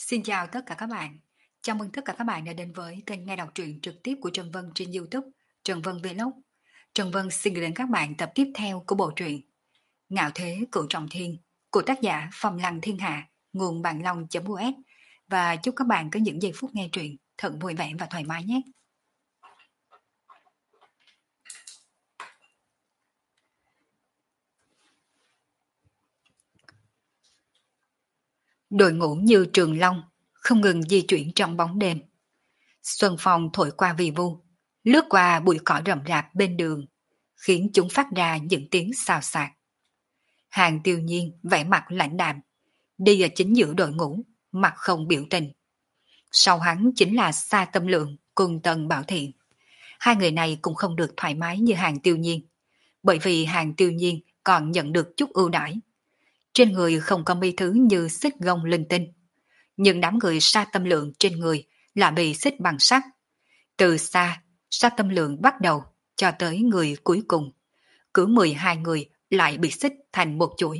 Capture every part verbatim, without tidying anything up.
Xin chào tất cả các bạn. Chào mừng tất cả các bạn đã đến với kênh nghe đọc truyện trực tiếp của Trần Vân trên YouTube, Trần Vân Vlog. Trần Vân xin gửi đến các bạn tập tiếp theo của bộ truyện Ngạo Thế Cửu Trọng Thiên của tác giả Phong Lăng Thiên Hạ, nguồn bạn long.us, và chúc các bạn có những giây phút nghe truyện thật vui vẻ và thoải mái nhé. Đội ngũ như trường long không ngừng di chuyển trong bóng đêm. Xuân phong thổi qua vi vu, lướt qua bụi cỏ rậm rạp bên đường, khiến chúng phát ra những tiếng xào xạc. Hàng Tiêu Nhiên vẻ mặt lãnh đạm, đi ở chính giữa đội ngũ, mặt không biểu tình. Sau hắn chính là Sa Tâm Lượng cùng Tần Bảo Thiện. Hai người này cũng không được thoải mái như Hàng Tiêu Nhiên, bởi vì Hàng Tiêu Nhiên còn nhận được chút ưu đãi. Trên người không có mấy thứ như xích gông linh tinh, nhưng đám người Sa Tâm Lượng trên người là bị xích bằng sắt. Từ xa, Sa Tâm Lượng bắt đầu cho tới người cuối cùng, cứ mười hai người lại bị xích thành một chuỗi.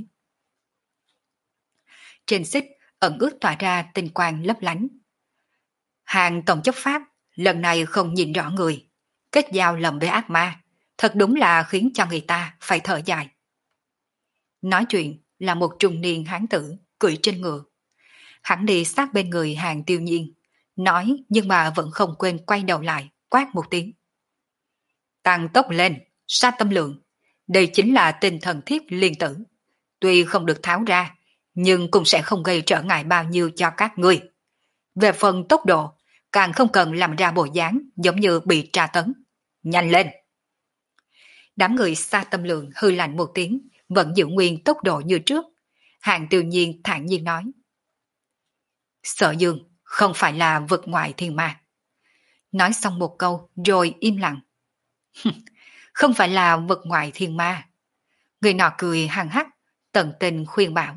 Trên xích ẩn ướt tỏa ra tinh quang lấp lánh. Hàng tổng chấp pháp lần này không nhìn rõ người, kết giao lầm với ác ma, thật đúng là khiến cho người ta phải thở dài. Nói chuyện là một trung niên hán tử cưỡi trên ngựa. Hắn đi sát bên người Hàng Tiêu Nhiên, nói nhưng mà vẫn không quên quay đầu lại, quát một tiếng. Tăng tốc lên, Sa Tâm Lượng, đây chính là tinh thần thiết liên tử. Tuy không được tháo ra, nhưng cũng sẽ không gây trở ngại bao nhiêu cho các ngươi. Về phần tốc độ, càng không cần làm ra bộ dáng giống như bị tra tấn. Nhanh lên! Đám người Sa Tâm Lượng hư lạnh một tiếng, vẫn giữ nguyên tốc độ như trước. Hàng Tiêu Nhiên thản nhiên nói. Sở Dương không phải là vực ngoại thiên ma. Nói xong một câu rồi im lặng. Không phải là vực ngoại thiên ma. Người nọ cười hằng hắc, tận tình khuyên bảo.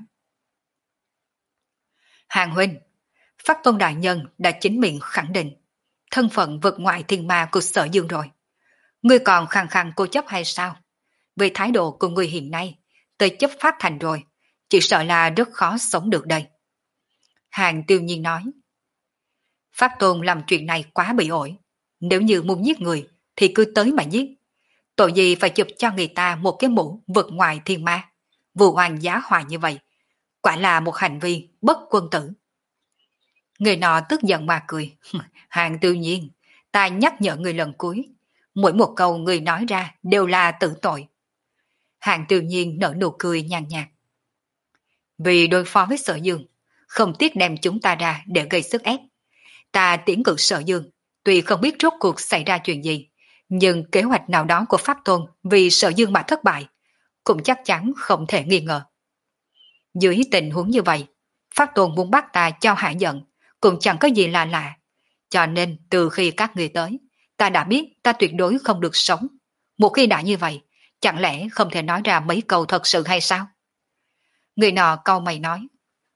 Hàng huynh, Pháp Tôn Đại Nhân đã chính miệng khẳng định thân phận vực ngoại thiên ma của Sở Dương rồi. Ngươi còn khăng khăng cố chấp hay sao? Về thái độ của ngươi hiện nay, tới chấp pháp thành rồi, chỉ sợ là rất khó sống được đây. Hàng Tiêu Nhiên nói. Pháp Tôn làm chuyện này quá bị ổi. Nếu như muốn giết người thì cứ tới mà giết. Tội gì phải chụp cho người ta một cái mũ vực ngoài thiên ma, vụ oan giá họa như vậy, quả là một hành vi bất quân tử. Người nọ tức giận mà cười. Hàng Tiêu Nhiên, ta nhắc nhở người lần cuối, mỗi một câu người nói ra đều là tự tội. Hàng Tiêu Nhiên nở nụ cười nhàn nhạt. Vì đối phó với Sở Dương, không tiếc đem chúng ta ra để gây sức ép. Ta tiễn cử Sở Dương, tuy không biết rốt cuộc xảy ra chuyện gì, nhưng kế hoạch nào đó của Pháp Tôn vì Sở Dương mà thất bại, cũng chắc chắn không thể nghi ngờ. Dưới tình huống như vậy, Pháp Tôn muốn bắt ta cho hạ giận, cũng chẳng có gì là lạ. Cho nên từ khi các người tới, ta đã biết ta tuyệt đối không được sống. Một khi đã như vậy, chẳng lẽ không thể nói ra mấy câu thật sự hay sao? Người nọ cau mày nói.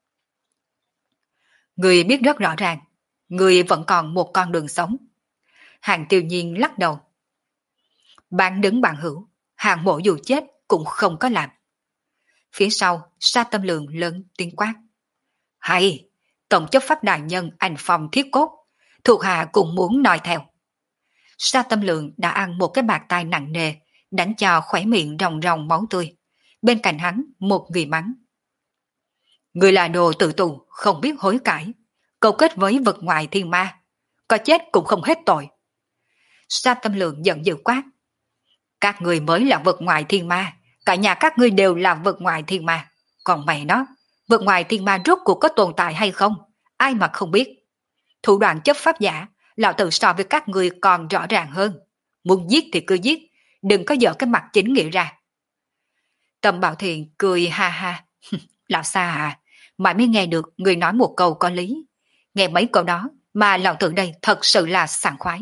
Người biết rất rõ ràng, người vẫn còn một con đường sống. Hàng Tiêu Nhiên lắc đầu. Bạn đứng bạn hữu, Hàng mộ dù chết cũng không có làm. Phía sau, Sa Tâm Lượng lớn tiếng quát. Hay, tổng chấp pháp đại nhân anh phòng thiết cốt, thuộc hạ cũng muốn nói theo. Sa Tâm Lượng đã ăn một cái bạt tai nặng nề, đánh cho khỏe miệng ròng ròng máu tươi. Bên cạnh hắn, một người mắng. Người là đồ tự tù, không biết hối cải, câu kết với vực ngoại thiên ma, có chết cũng không hết tội. Sa Tâm Lượng giận dữ quát. Các người mới là vực ngoại thiên ma, cả nhà các ngươi đều là vực ngoại thiên ma. Còn mày nó, vực ngoại thiên ma rốt cuộc có tồn tại hay không? Ai mà không biết. Thủ đoạn chấp pháp giả, lão tử so với các ngươi còn rõ ràng hơn. Muốn giết thì cứ giết, đừng có dở cái mặt chính nghĩa ra. Tầm Bảo Thiện cười ha ha. Lão Sa à, mãi mới nghe được người nói một câu có lý. Nghe mấy câu đó mà lão tử đây thật sự là sảng khoái.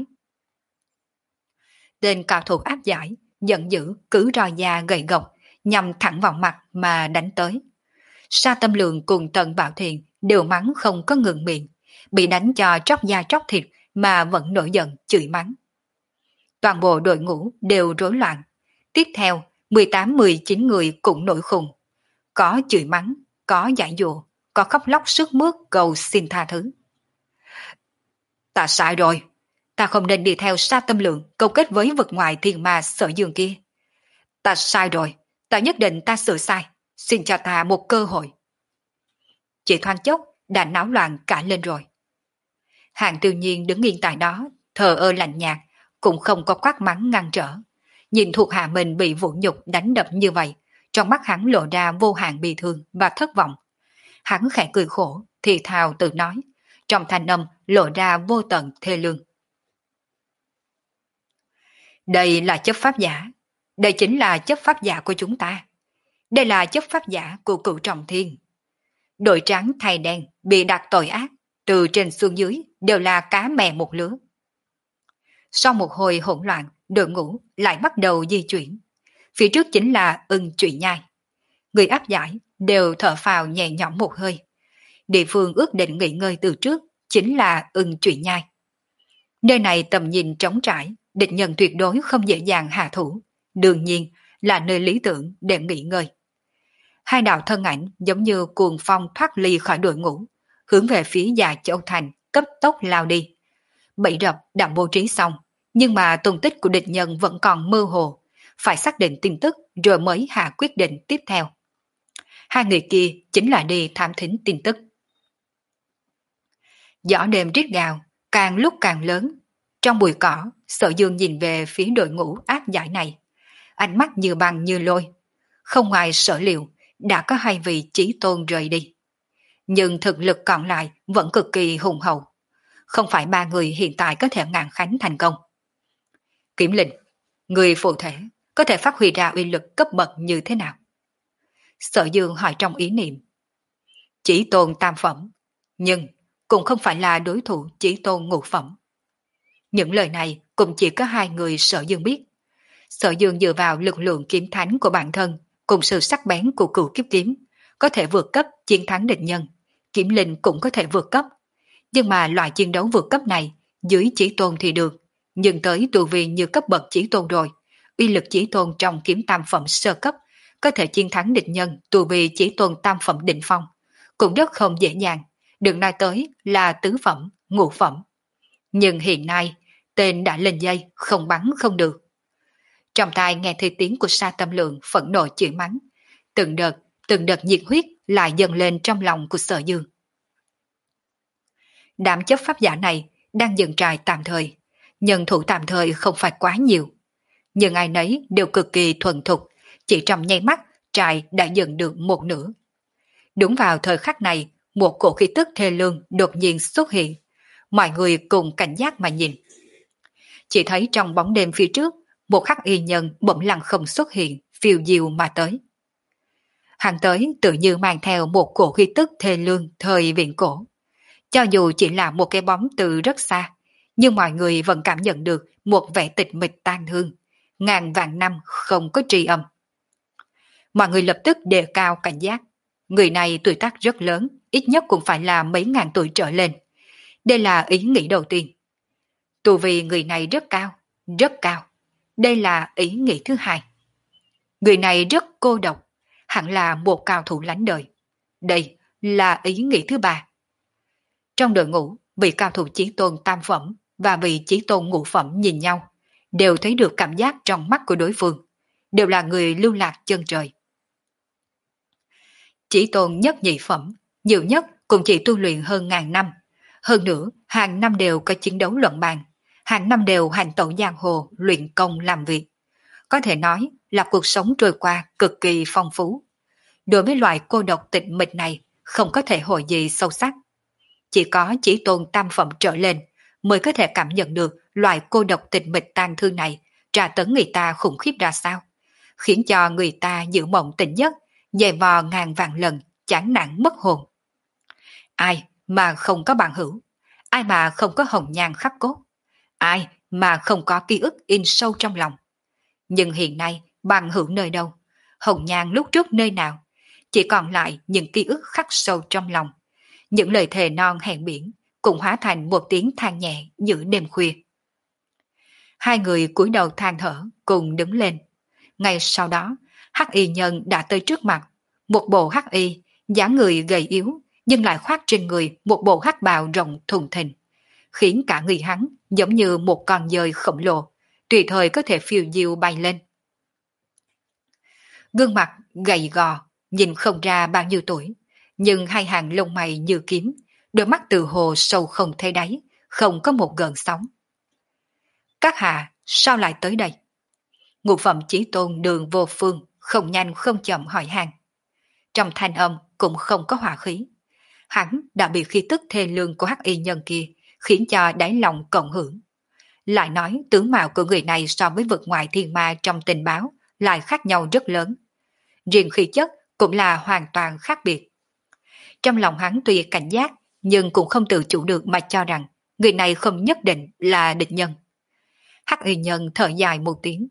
Tên cao thủ áp giải, giận dữ cứ roi da gầy gộc, nhằm thẳng vào mặt mà đánh tới. Sa Tâm Lượng cùng Tần Bảo Thiện đều mắng không có ngừng miệng, bị đánh cho tróc da tróc thịt mà vẫn nổi giận chửi mắng. Toàn bộ đội ngũ đều rối loạn. Tiếp theo, mười tám mười chín người cũng nổi khùng. Có chửi mắng, có giải dụ, có khóc lóc sức mướt cầu xin tha thứ. Ta sai rồi, ta không nên đi theo Sa Tâm Lượng câu kết với vực ngoài thiên ma Sở Dương kia. Ta sai rồi, ta nhất định ta sửa sai, xin cho ta một cơ hội. Chỉ thoáng chốc đã náo loạn cả lên rồi. Hạng Tiêu Nhiên đứng yên tại đó, thờ ơ lạnh nhạt, cũng không có quát mắng ngăn trở. Nhìn thuộc hạ mình bị vũ nhục đánh đập như vậy, trong mắt hắn lộ ra vô hạn bi thương và thất vọng. Hắn khẽ cười khổ, thì thào tự nói, trong thanh âm lộ ra vô tận thê lương. Đây là chấp pháp giả, đây chính là chấp pháp giả của chúng ta. Đây là chấp pháp giả của Cửu Trọng Thiên. Đội trắng thay đen bị đặt tội ác, từ trên xuống dưới đều là cá mè một lứa. Sau một hồi hỗn loạn, đội ngũ lại bắt đầu di chuyển. Phía trước chính là Ưng Trụy Nhai. Người áp giải đều thở phào nhẹ nhõm một hơi. Địa phương ước định nghỉ ngơi từ trước chính là Ưng Trụy Nhai. Nơi này tầm nhìn trống trải, địch nhân tuyệt đối không dễ dàng hạ thủ. Đương nhiên là nơi lý tưởng để nghỉ ngơi. Hai đạo thân ảnh giống như cuồng phong thoát ly khỏi đội ngũ, hướng về phía Già Châu Thành cấp tốc lao đi. Bẫy rập đã bố trí xong, nhưng mà tung tích của địch nhân vẫn còn mơ hồ, phải xác định tin tức rồi mới hạ quyết định tiếp theo. Hai người kia chính là đi thám thính tin tức. Gió đêm rít gào, càng lúc càng lớn. Trong bụi cỏ, Sở Dương nhìn về phía đội ngũ áp giải này. Ánh mắt như băng như lôi. Không ngoài sở liệu, đã có hai vị chí tôn rời đi. Nhưng thực lực còn lại vẫn cực kỳ hùng hậu. Không phải ba người hiện tại có thể ngàn khánh thành công. Kiểm Linh, người phụ thể có thể phát huy ra uy lực cấp bậc như thế nào? Sở Dương hỏi trong ý niệm. Chí tôn tam phẩm, nhưng cũng không phải là đối thủ chí tôn ngũ phẩm. Những lời này cũng chỉ có hai người Sở Dương biết. Sở Dương dựa vào lực lượng kiếm thánh của bản thân cùng sự sắc bén của cửu kiếp kiếm, có thể vượt cấp chiến thắng địch nhân. Kiểm Linh cũng có thể vượt cấp. Nhưng mà loại chiến đấu vượt cấp này, dưới chí tôn thì được, nhưng tới tu vi như cấp bậc chí tôn rồi, uy lực chí tôn trong kiếm tam phẩm sơ cấp, có thể chiến thắng địch nhân tu vi chí tôn tam phẩm đỉnh phong, cũng rất không dễ dàng, đừng nói tới là tứ phẩm, ngũ phẩm. Nhưng hiện nay, tên đã lên dây, không bắn không được. Trong tai nghe thấy tiếng của Sa Tâm Lượng phẫn nộ chửi mắng, từng đợt, từng đợt nhiệt huyết lại dâng lên trong lòng của Sở Dương. Đám chấp pháp giả này đang dựng trại tạm thời, nhân thủ tạm thời không phải quá nhiều. Nhưng ai nấy đều cực kỳ thuần thục, chỉ trong nháy mắt trại đã dựng được một nửa. Đúng vào thời khắc này, một cổ khí tức thê lương đột nhiên xuất hiện. Mọi người cùng cảnh giác mà nhìn. Chỉ thấy trong bóng đêm phía trước, một khắc y nhân bỗng lặng không xuất hiện, phiêu diêu mà tới. Hắn tới tự như mang theo một cổ khí tức thê lương thời viễn cổ. Cho dù chỉ là một cái bóng từ rất xa, nhưng mọi người vẫn cảm nhận được một vẻ tịch mịch tan thương, ngàn vạn năm không có tri âm. Mọi người lập tức đề cao cảnh giác. Người này tuổi tác rất lớn, ít nhất cũng phải là mấy ngàn tuổi trở lên. Đây là ý nghĩ đầu tiên. Tu vi người này rất cao, rất cao. Đây là ý nghĩ thứ hai. Người này rất cô độc, hẳn là một cao thủ lánh đời. Đây là ý nghĩ thứ ba. Trong đội ngũ, vị cao thủ chí tôn tam phẩm và vị chí tôn ngũ phẩm nhìn nhau, đều thấy được cảm giác trong mắt của đối phương, đều là người lưu lạc chân trời. Chí tôn nhất nhị phẩm, nhiều nhất cũng chỉ tu luyện hơn ngàn năm. Hơn nữa, hàng năm đều có chiến đấu luận bàn, hàng năm đều hành tẩu giang hồ, luyện công làm việc. Có thể nói là cuộc sống trôi qua cực kỳ phong phú. Đối với loại cô độc tịch mịch này, không có thể hồi gì sâu sắc. Chỉ có chí tôn tam phẩm trở lên mới có thể cảm nhận được loại cô độc tịch mịch tàn thương này tra tấn người ta khủng khiếp ra sao, khiến cho người ta giữ mộng tỉnh giấc, dày vò ngàn vạn lần, chán nản mất hồn. Ai mà không có bằng hữu, ai mà không có hồng nhan khắc cốt, ai mà không có ký ức in sâu trong lòng. Nhưng hiện nay bằng hữu nơi đâu, hồng nhan lúc trước nơi nào, chỉ còn lại những ký ức khắc sâu trong lòng. Những lời thề non hẹn biển cũng hóa thành một tiếng than nhẹ giữa đêm khuya. Hai người cúi đầu than thở cùng đứng lên. Ngay sau đó, hắc y nhân đã tới trước mặt. Một bộ hắc y, dáng người gầy yếu, nhưng lại khoác trên người một bộ hắc bào rộng thùng thình, khiến cả người hắn giống như một con dơi khổng lồ, tùy thời có thể phiêu diêu bay lên. Gương mặt gầy gò, nhìn không ra bao nhiêu tuổi, nhưng hai hàng lông mày như kiếm, đôi mắt từ hồ sâu không thấy đáy, không có một gợn sóng. Các hạ, sao lại tới đây? Ngũ phẩm chí tôn Đường Vô Phương không nhanh không chậm hỏi han. Trong thanh âm cũng không có hòa khí. Hắn đã bị khí tức thê lương của hắc y nhân kia khiến cho đáy lòng cộng hưởng. Lại nói tướng mạo của người này so với vực ngoại thiên ma trong tình báo lại khác nhau rất lớn. Riêng khí chất cũng là hoàn toàn khác biệt. Trong lòng hắn tuy cảnh giác, nhưng cũng không tự chủ được mà cho rằng người này không nhất định là địch nhân. Hắc y nhân thở dài một tiếng.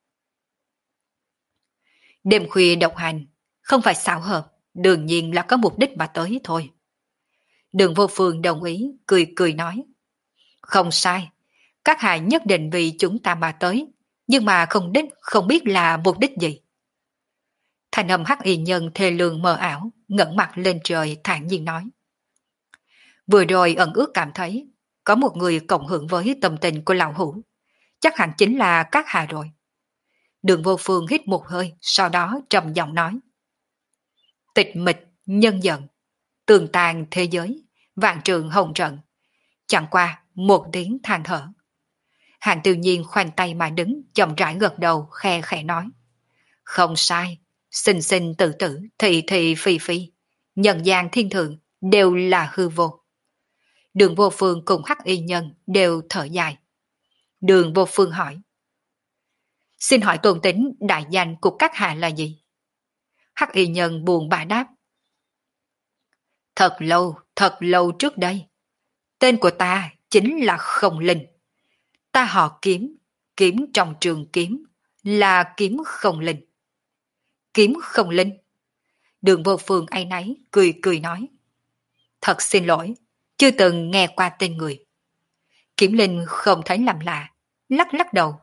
Đêm khuya độc hành, không phải xảo hợp, đương nhiên là có mục đích mà tới thôi. Đường Vô Phương đồng ý, cười cười nói. Không sai, các hạ nhất định vì chúng ta mà tới, nhưng mà không đích không biết là mục đích gì. Thành âm hắc y nhân thê lương mờ ảo, ngẩng mặt lên trời thản nhiên nói. Vừa rồi ẩn ước cảm thấy, có một người cộng hưởng với tâm tình của lão hủ, chắc hẳn chính là các hạ rồi. Đường Vô Phương hít một hơi, sau đó trầm giọng nói. Tịch mịch, nhân giận, tường tàn thế giới, vạn trường hồng trận. Chẳng qua một tiếng than thở. Hàng Tự Nhiên khoanh tay mà đứng, chậm rãi gật đầu, khe khẽ nói. Không sai, sinh sinh tử tử, thị thị phi phi, nhân gian thiên thượng đều là hư vô. Đường Vô Phương cùng hắc y nhân đều thở dài. Đường Vô Phương hỏi. Xin hỏi tôn tính đại danh của các hạ là gì? Hắc y nhân buồn bã đáp. Thật lâu, thật lâu trước đây, tên của ta chính là Không Linh. Ta họ Kiếm, kiếm trong trường kiếm, là Kiếm Không Linh. Kiếm Không Linh? Đường Vô Phương áy náy, cười cười nói. Thật xin lỗi, chưa từng nghe qua tên người. Kiếm Linh không thấy làm lạ, lắc lắc đầu.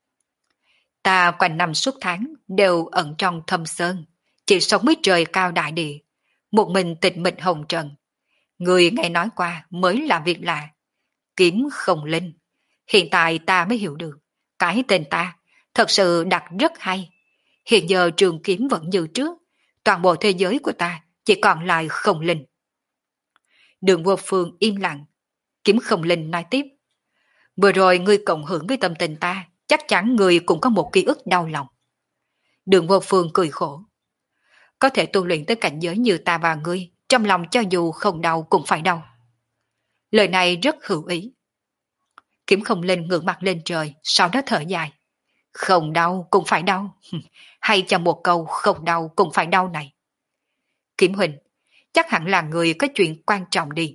Ta quanh năm suốt tháng đều ẩn trong thâm sơn, chỉ sống với trời cao đại địa, một mình tịch mịch hồng trần. Người nghe nói qua mới là việc lạ. Kiếm Không Linh. Hiện tại ta mới hiểu được, cái tên ta thật sự đặt rất hay. Hiện giờ trường kiếm vẫn như trước, toàn bộ thế giới của ta chỉ còn lại Không Linh. Đường Vô Phương im lặng. Kiếm Không Linh nói tiếp. Vừa rồi ngươi cộng hưởng với tâm tình ta, chắc chắn ngươi cũng có một ký ức đau lòng. Đường Vô Phương cười khổ. Có thể tu luyện tới cảnh giới như ta và ngươi, trong lòng cho dù không đau cũng phải đau. Lời này rất hữu ý. Kiếm Không Linh ngước mặt lên trời, sau đó thở dài. Không đau cũng phải đau. Hay cho một câu không đau cũng phải đau này. Kiếm Huỳnh, chắc hẳn là người có chuyện quan trọng đi.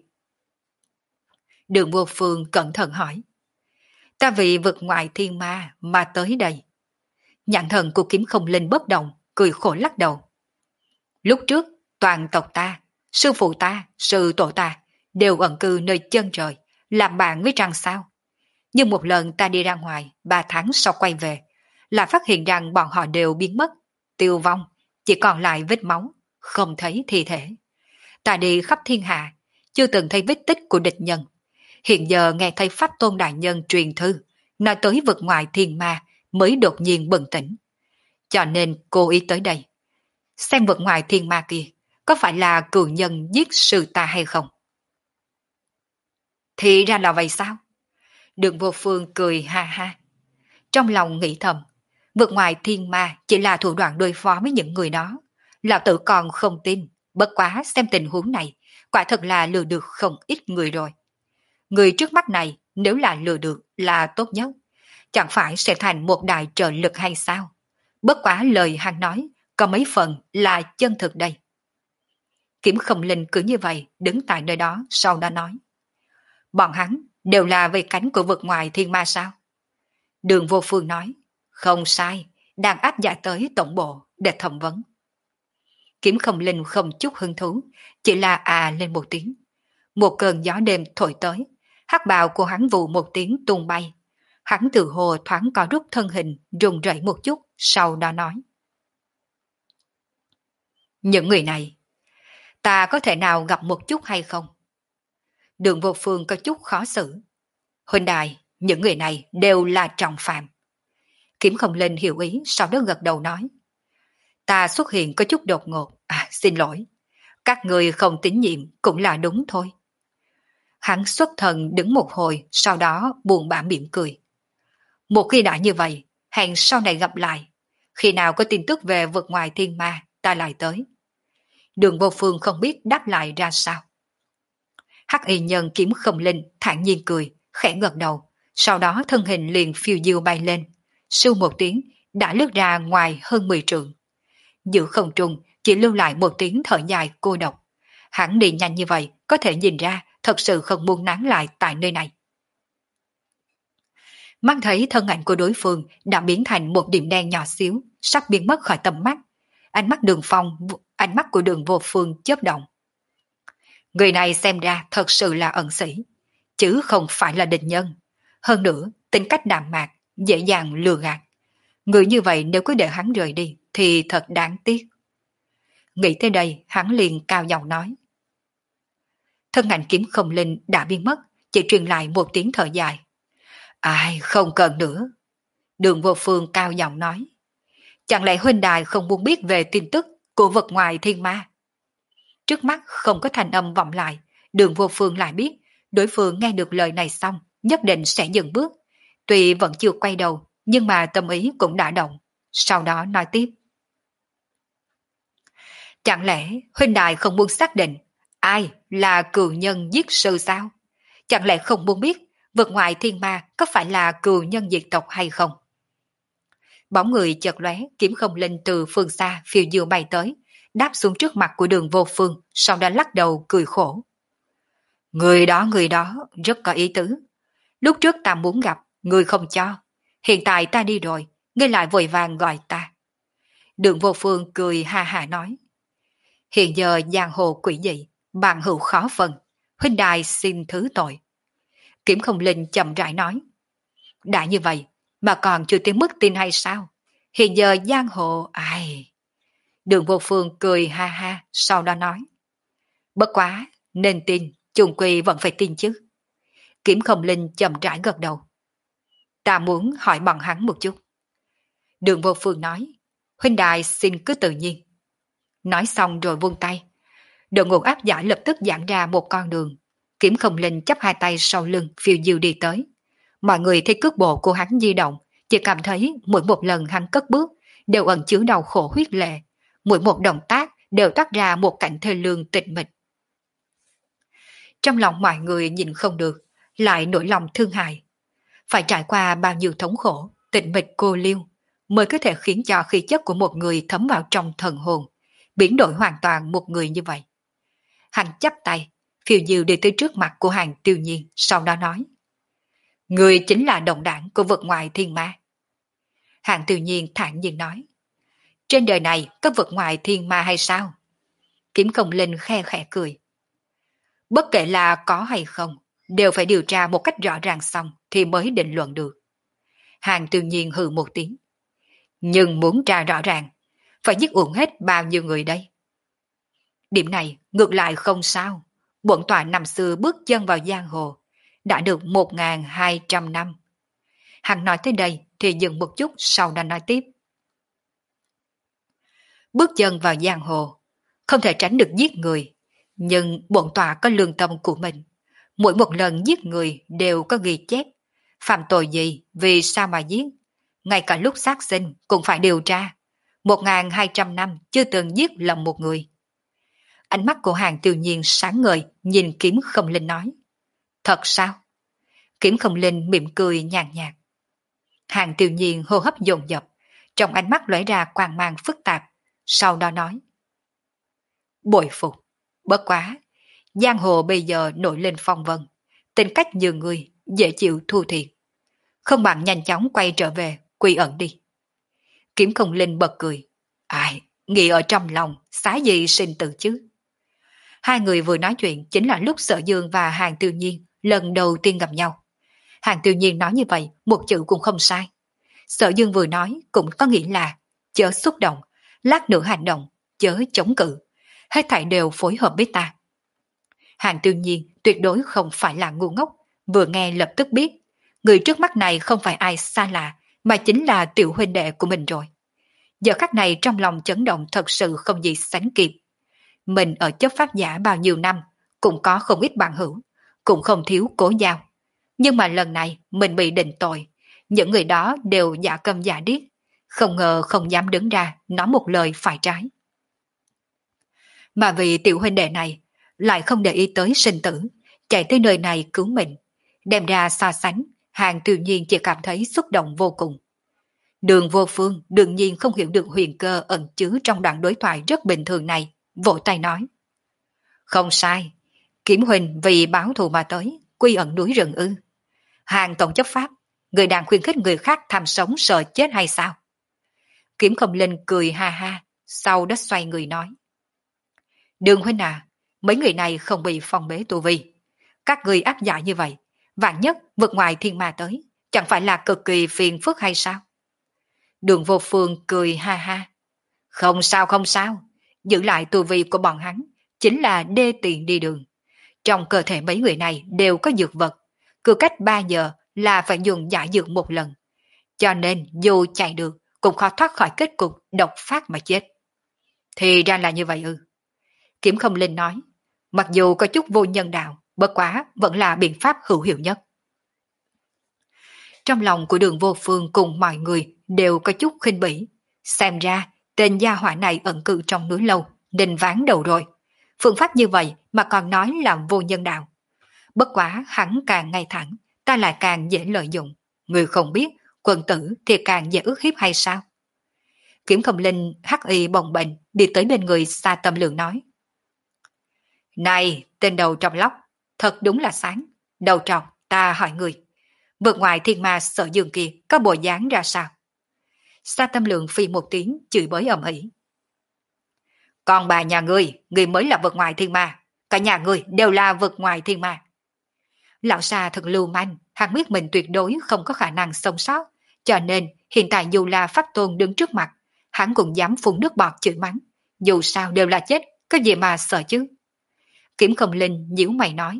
Đường Vô Phương cẩn thận hỏi. Ta vì vực ngoại thiên ma mà tới đây. Nhãn thần của Kiếm Không Linh bất động, cười khổ lắc đầu. Lúc trước, toàn tộc ta, sư phụ ta, sư tổ ta đều ẩn cư nơi chân trời, làm bạn với trăng sao. Nhưng một lần ta đi ra ngoài, ba tháng sau quay về, là phát hiện rằng bọn họ đều biến mất, tiêu vong, chỉ còn lại vết máu, không thấy thi thể. Ta đi khắp thiên hạ, chưa từng thấy vết tích của địch nhân. Hiện giờ nghe thấy Pháp Tôn Đại Nhân truyền thư, nói tới vực ngoài thiên ma mới đột nhiên bừng tỉnh. Cho nên cố ý tới đây. Xem vực ngoài thiên ma kia, có phải là cừu nhân giết sư ta hay không? Thì ra là vậy sao? Đường Vô Phương cười ha ha. Trong lòng nghĩ thầm, vực ngoài thiên ma chỉ là thủ đoạn đối phó với những người đó. Lão tử còn không tin, bất quá xem tình huống này, quả thật là lừa được không ít người rồi. Người trước mắt này nếu là lừa được là tốt nhất, chẳng phải sẽ thành một đại trợ lực hay sao? Bất quá lời hắn nói, có mấy phần là chân thực đây. Kiếm Không Linh cứ như vậy, đứng tại nơi đó, sau đó nói. Bọn hắn đều là về cánh của vực ngoài thiên ma sao? Đường Vô Phương nói, không sai, đang áp giải tới tổng bộ để thẩm vấn. Kiếm Không Linh không chút hứng thú, chỉ là à lên một tiếng. Một cơn gió đêm thổi tới, hắc bào của hắn vụ một tiếng tung bay. Hắn từ hồ thoáng có rút thân hình, rùng rẩy một chút, sau đó nói. Những người này, Ta có thể nào gặp một chút hay không? Đường Vô Phương có chút khó xử. Huynh đài, những người này đều là trọng phạm. Kiếm Không Linh hiểu ý, sau đó gật đầu nói. Ta xuất hiện có chút đột ngột, à xin lỗi. Các người không tín nhiệm cũng là đúng thôi. Hắn xuất thần đứng một hồi, sau đó buồn bã mỉm cười. Một khi đã như vậy, hẹn sau này gặp lại. Khi nào có tin tức về vực ngoài thiên ma, ta lại tới. Đường Vô Phương không biết đáp lại ra sao. Hắc y nhân Kiếm Không Linh thản nhiên cười, khẽ gật đầu, sau đó thân hình liền phiêu diêu bay lên, sưu một tiếng đã lướt ra ngoài hơn mười trượng. Giữa không trung chỉ lưu lại một tiếng thở dài cô độc. Hắn đi nhanh như vậy, có thể nhìn ra thật sự không muốn nán lại tại nơi này. Mắt thấy thân ảnh của đối phương đã biến thành một điểm đen nhỏ xíu, sắp biến mất khỏi tầm mắt. Ánh mắt Đường Phong, ánh mắt của Đường Vô Phương chớp động. Người này xem ra thật sự là ẩn sĩ, chứ không phải là địch nhân. Hơn nữa, tính cách đạm mạc, dễ dàng lừa gạt. Người như vậy nếu cứ để hắn rời đi thì thật đáng tiếc. Nghĩ tới đây, hắn liền cao giọng nói. Thân ảnh Kiếm Không Linh đã biến mất, chỉ truyền lại một tiếng thở dài. Ai, không cần nữa. Đường Vô Phương cao giọng nói. Chẳng lẽ huynh đài không muốn biết về tin tức của vật ngoài thiên ma? Trước mắt không có thanh âm vọng lại, Đường Vô Phương lại biết, đối phương nghe được lời này xong, nhất định sẽ dừng bước. Tuy vẫn chưa quay đầu, nhưng mà tâm ý cũng đã động. Sau đó nói tiếp. Chẳng lẽ huynh đài không muốn xác định ai là cừu nhân giết sư sao? Chẳng lẽ không muốn biết vực ngoài thiên ma có phải là cừu nhân diệt tộc hay không? Bóng người chợt lóe, Kiếm Không Linh từ phương xa phiêu diêu bay tới, đáp xuống trước mặt của Đường Vô Phương, sau đó lắc đầu cười khổ. Người đó người đó rất có ý tứ. Lúc trước ta muốn gặp, người không cho. Hiện tại ta đi rồi, ngươi lại vội vàng gọi ta. Đường Vô Phương cười ha ha nói. Hiện giờ giang hồ quỷ dị, bạn hữu khó phân, huynh đài xin thứ tội. Kiếm Không Linh chậm rãi nói. Đã như vậy, mà còn chưa tiếng mất tin hay sao? Hiện giờ giang hồ, ai... Đường Vô Phương cười ha ha, sau đó nói. Bất quá, nên tin, chung quy vẫn phải tin chứ. Kiếm Không Linh chậm rãi gật đầu. Ta muốn hỏi bằng hắn một chút. Đường Vô Phương nói. Huynh đài xin cứ tự nhiên. Nói xong rồi vung tay. Đội ngũ áp giải lập tức giãn ra một con đường. Kiếm Không Linh chắp hai tay sau lưng phiêu diêu đi tới. Mọi người thấy cước bộ của hắn di động, chỉ cảm thấy mỗi một lần hắn cất bước đều ẩn chứa đau khổ huyết lệ. Mỗi một động tác đều toát ra một cảnh thê lương tịch mịch. Trong lòng mọi người nhìn không được, lại nỗi lòng thương hại. Phải trải qua bao nhiêu thống khổ, tịch mịch cô liêu, mới có thể khiến cho khí chất của một người thấm vào trong thần hồn, biến đổi hoàn toàn một người như vậy. Hắn chắp tay, phiêu diêu đi tới trước mặt của Hàng Tiêu Nhiên, sau đó nói. Người chính là đồng đảng của vực ngoài thiên ma. Hàng Tiêu Nhiên thản nhiên nói. Trên đời này có vực ngoài thiên ma hay sao? Kiếm Không Linh khe khẽ cười. Bất kể là có hay không, đều phải điều tra một cách rõ ràng xong thì mới định luận được. Hàng Tiêu Nhiên hừ một tiếng. Nhưng muốn tra rõ ràng, phải giết uổng hết bao nhiêu người đây? Điểm này ngược lại không sao. Bổn tọa năm xưa bước chân vào giang hồ, đã được một nghìn hai trăm năm. Hắn nói tới đây thì dừng một chút, sau đó nói tiếp. Bước chân vào giang hồ, không thể tránh được giết người, nhưng bổn tọa có lương tâm của mình. Mỗi một lần giết người đều có ghi chép. Phạm tội gì, vì sao mà giết? Ngay cả lúc sát sinh cũng phải điều tra. Một nghìn hai trăm năm chưa từng giết lầm một người. Ánh mắt của Hàng Tiêu Nhiên sáng ngời, nhìn Kiếm Không Linh nói. Thật sao? Kiếm Không Linh mỉm cười nhàn nhạt. Hàng Tiêu Nhiên hô hấp dồn dập, trong ánh mắt lóe ra quang mang phức tạp, sau đó nói. Bội phục, bất quá, giang hồ bây giờ nổi lên phong vân, tính cách như người, dễ chịu thu thiệt. Không bằng nhanh chóng quay trở về, quy ẩn đi. Kiếm Không Linh bật cười. Ai, nghĩ ở trong lòng, xá gì sinh tử chứ? Hai người vừa nói chuyện chính là lúc Sở Dương và Hàng Tiêu Nhiên lần đầu tiên gặp nhau. Hàng Tiêu Nhiên nói như vậy, một chữ cũng không sai. Sở Dương vừa nói cũng có nghĩa là chớ xúc động, lát nữa hành động, chớ chống cự. hết thảy đều phối hợp với ta. Hàng Tiêu Nhiên tuyệt đối không phải là ngu ngốc, vừa nghe lập tức biết, người trước mắt này không phải ai xa lạ, mà chính là tiểu huynh đệ của mình rồi. Giờ khắc này trong lòng chấn động thật sự không gì sánh kịp. Mình ở chấp pháp giả bao nhiêu năm, cũng có không ít bạn hữu, cũng không thiếu cố giao. Nhưng mà lần này mình bị định tội, những người đó đều giả câm giả điếc, không ngờ không dám đứng ra nói một lời phải trái. Mà vì tiểu huynh đệ này lại không để ý tới sinh tử, chạy tới nơi này cứu mình, đem ra so sánh, Hàng Tiêu Nhiên chỉ cảm thấy xúc động vô cùng. Đường Vô Phương đương nhiên không hiểu được huyền cơ ẩn chứa trong đoạn đối thoại rất bình thường này, vỗ tay nói. Không sai, Kiểm huynh vì báo thù mà tới, quy ẩn núi rừng ư. Hàng tổng chấp pháp, người đang khuyến khích người khác tham sống sợ chết hay sao? Kiểm Không Linh cười ha ha, sau đó xoay người nói. Đường huynh à, mấy người này không bị phong bế tu vi. Các người ác dại như vậy, vạn nhất vượt ngoài thiên ma tới, chẳng phải là cực kỳ phiền phức hay sao? Đường Vô Phương cười ha ha. Không sao không sao, giữ lại tu vi của bọn hắn, chính là đê tiện đi đường. Trong cơ thể mấy người này đều có dược vật, cứ cách ba giờ là phải dùng giải dược một lần. Cho nên dù chạy được, cũng khó thoát khỏi kết cục độc phát mà chết. Thì ra là như vậy ư. Kiểm Không Linh nói, mặc dù có chút vô nhân đạo, bất quá vẫn là biện pháp hữu hiệu nhất. Trong lòng của Đường Vô Phương cùng mọi người đều có chút khinh bỉ. Xem ra, tên gia hỏa này ẩn cư trong núi lâu, nên ván đầu rồi. Phương pháp như vậy mà còn nói là vô nhân đạo. Bất quá hắn càng ngay thẳng, ta lại càng dễ lợi dụng. Người không biết, quân tử thì càng dễ ức hiếp hay sao? Kiểm Không Linh hắc y bồng bềnh đi tới bên người Sa Tâm Lượng nói. Này, tên đầu trọc lóc, thật đúng là sáng. Đầu trọc, ta hỏi người. Vượt ngoài thiên ma sợ dương kia có bộ dáng ra sao? Sa Tâm Lượng phi một tiếng chửi bới ầm ĩ. Còn bà nhà ngươi, ngươi mới là vượt ngoài thiên ma. Cả nhà ngươi đều là vượt ngoài thiên ma. Lão Sa thật lưu manh, hắn biết mình tuyệt đối không có khả năng sống sót. Cho nên hiện tại dù là Pháp Tôn đứng trước mặt, hắn cũng dám phun nước bọt chửi mắng. Dù sao đều là chết, có gì mà sợ chứ? Kiểm Không Linh nhíu mày nói.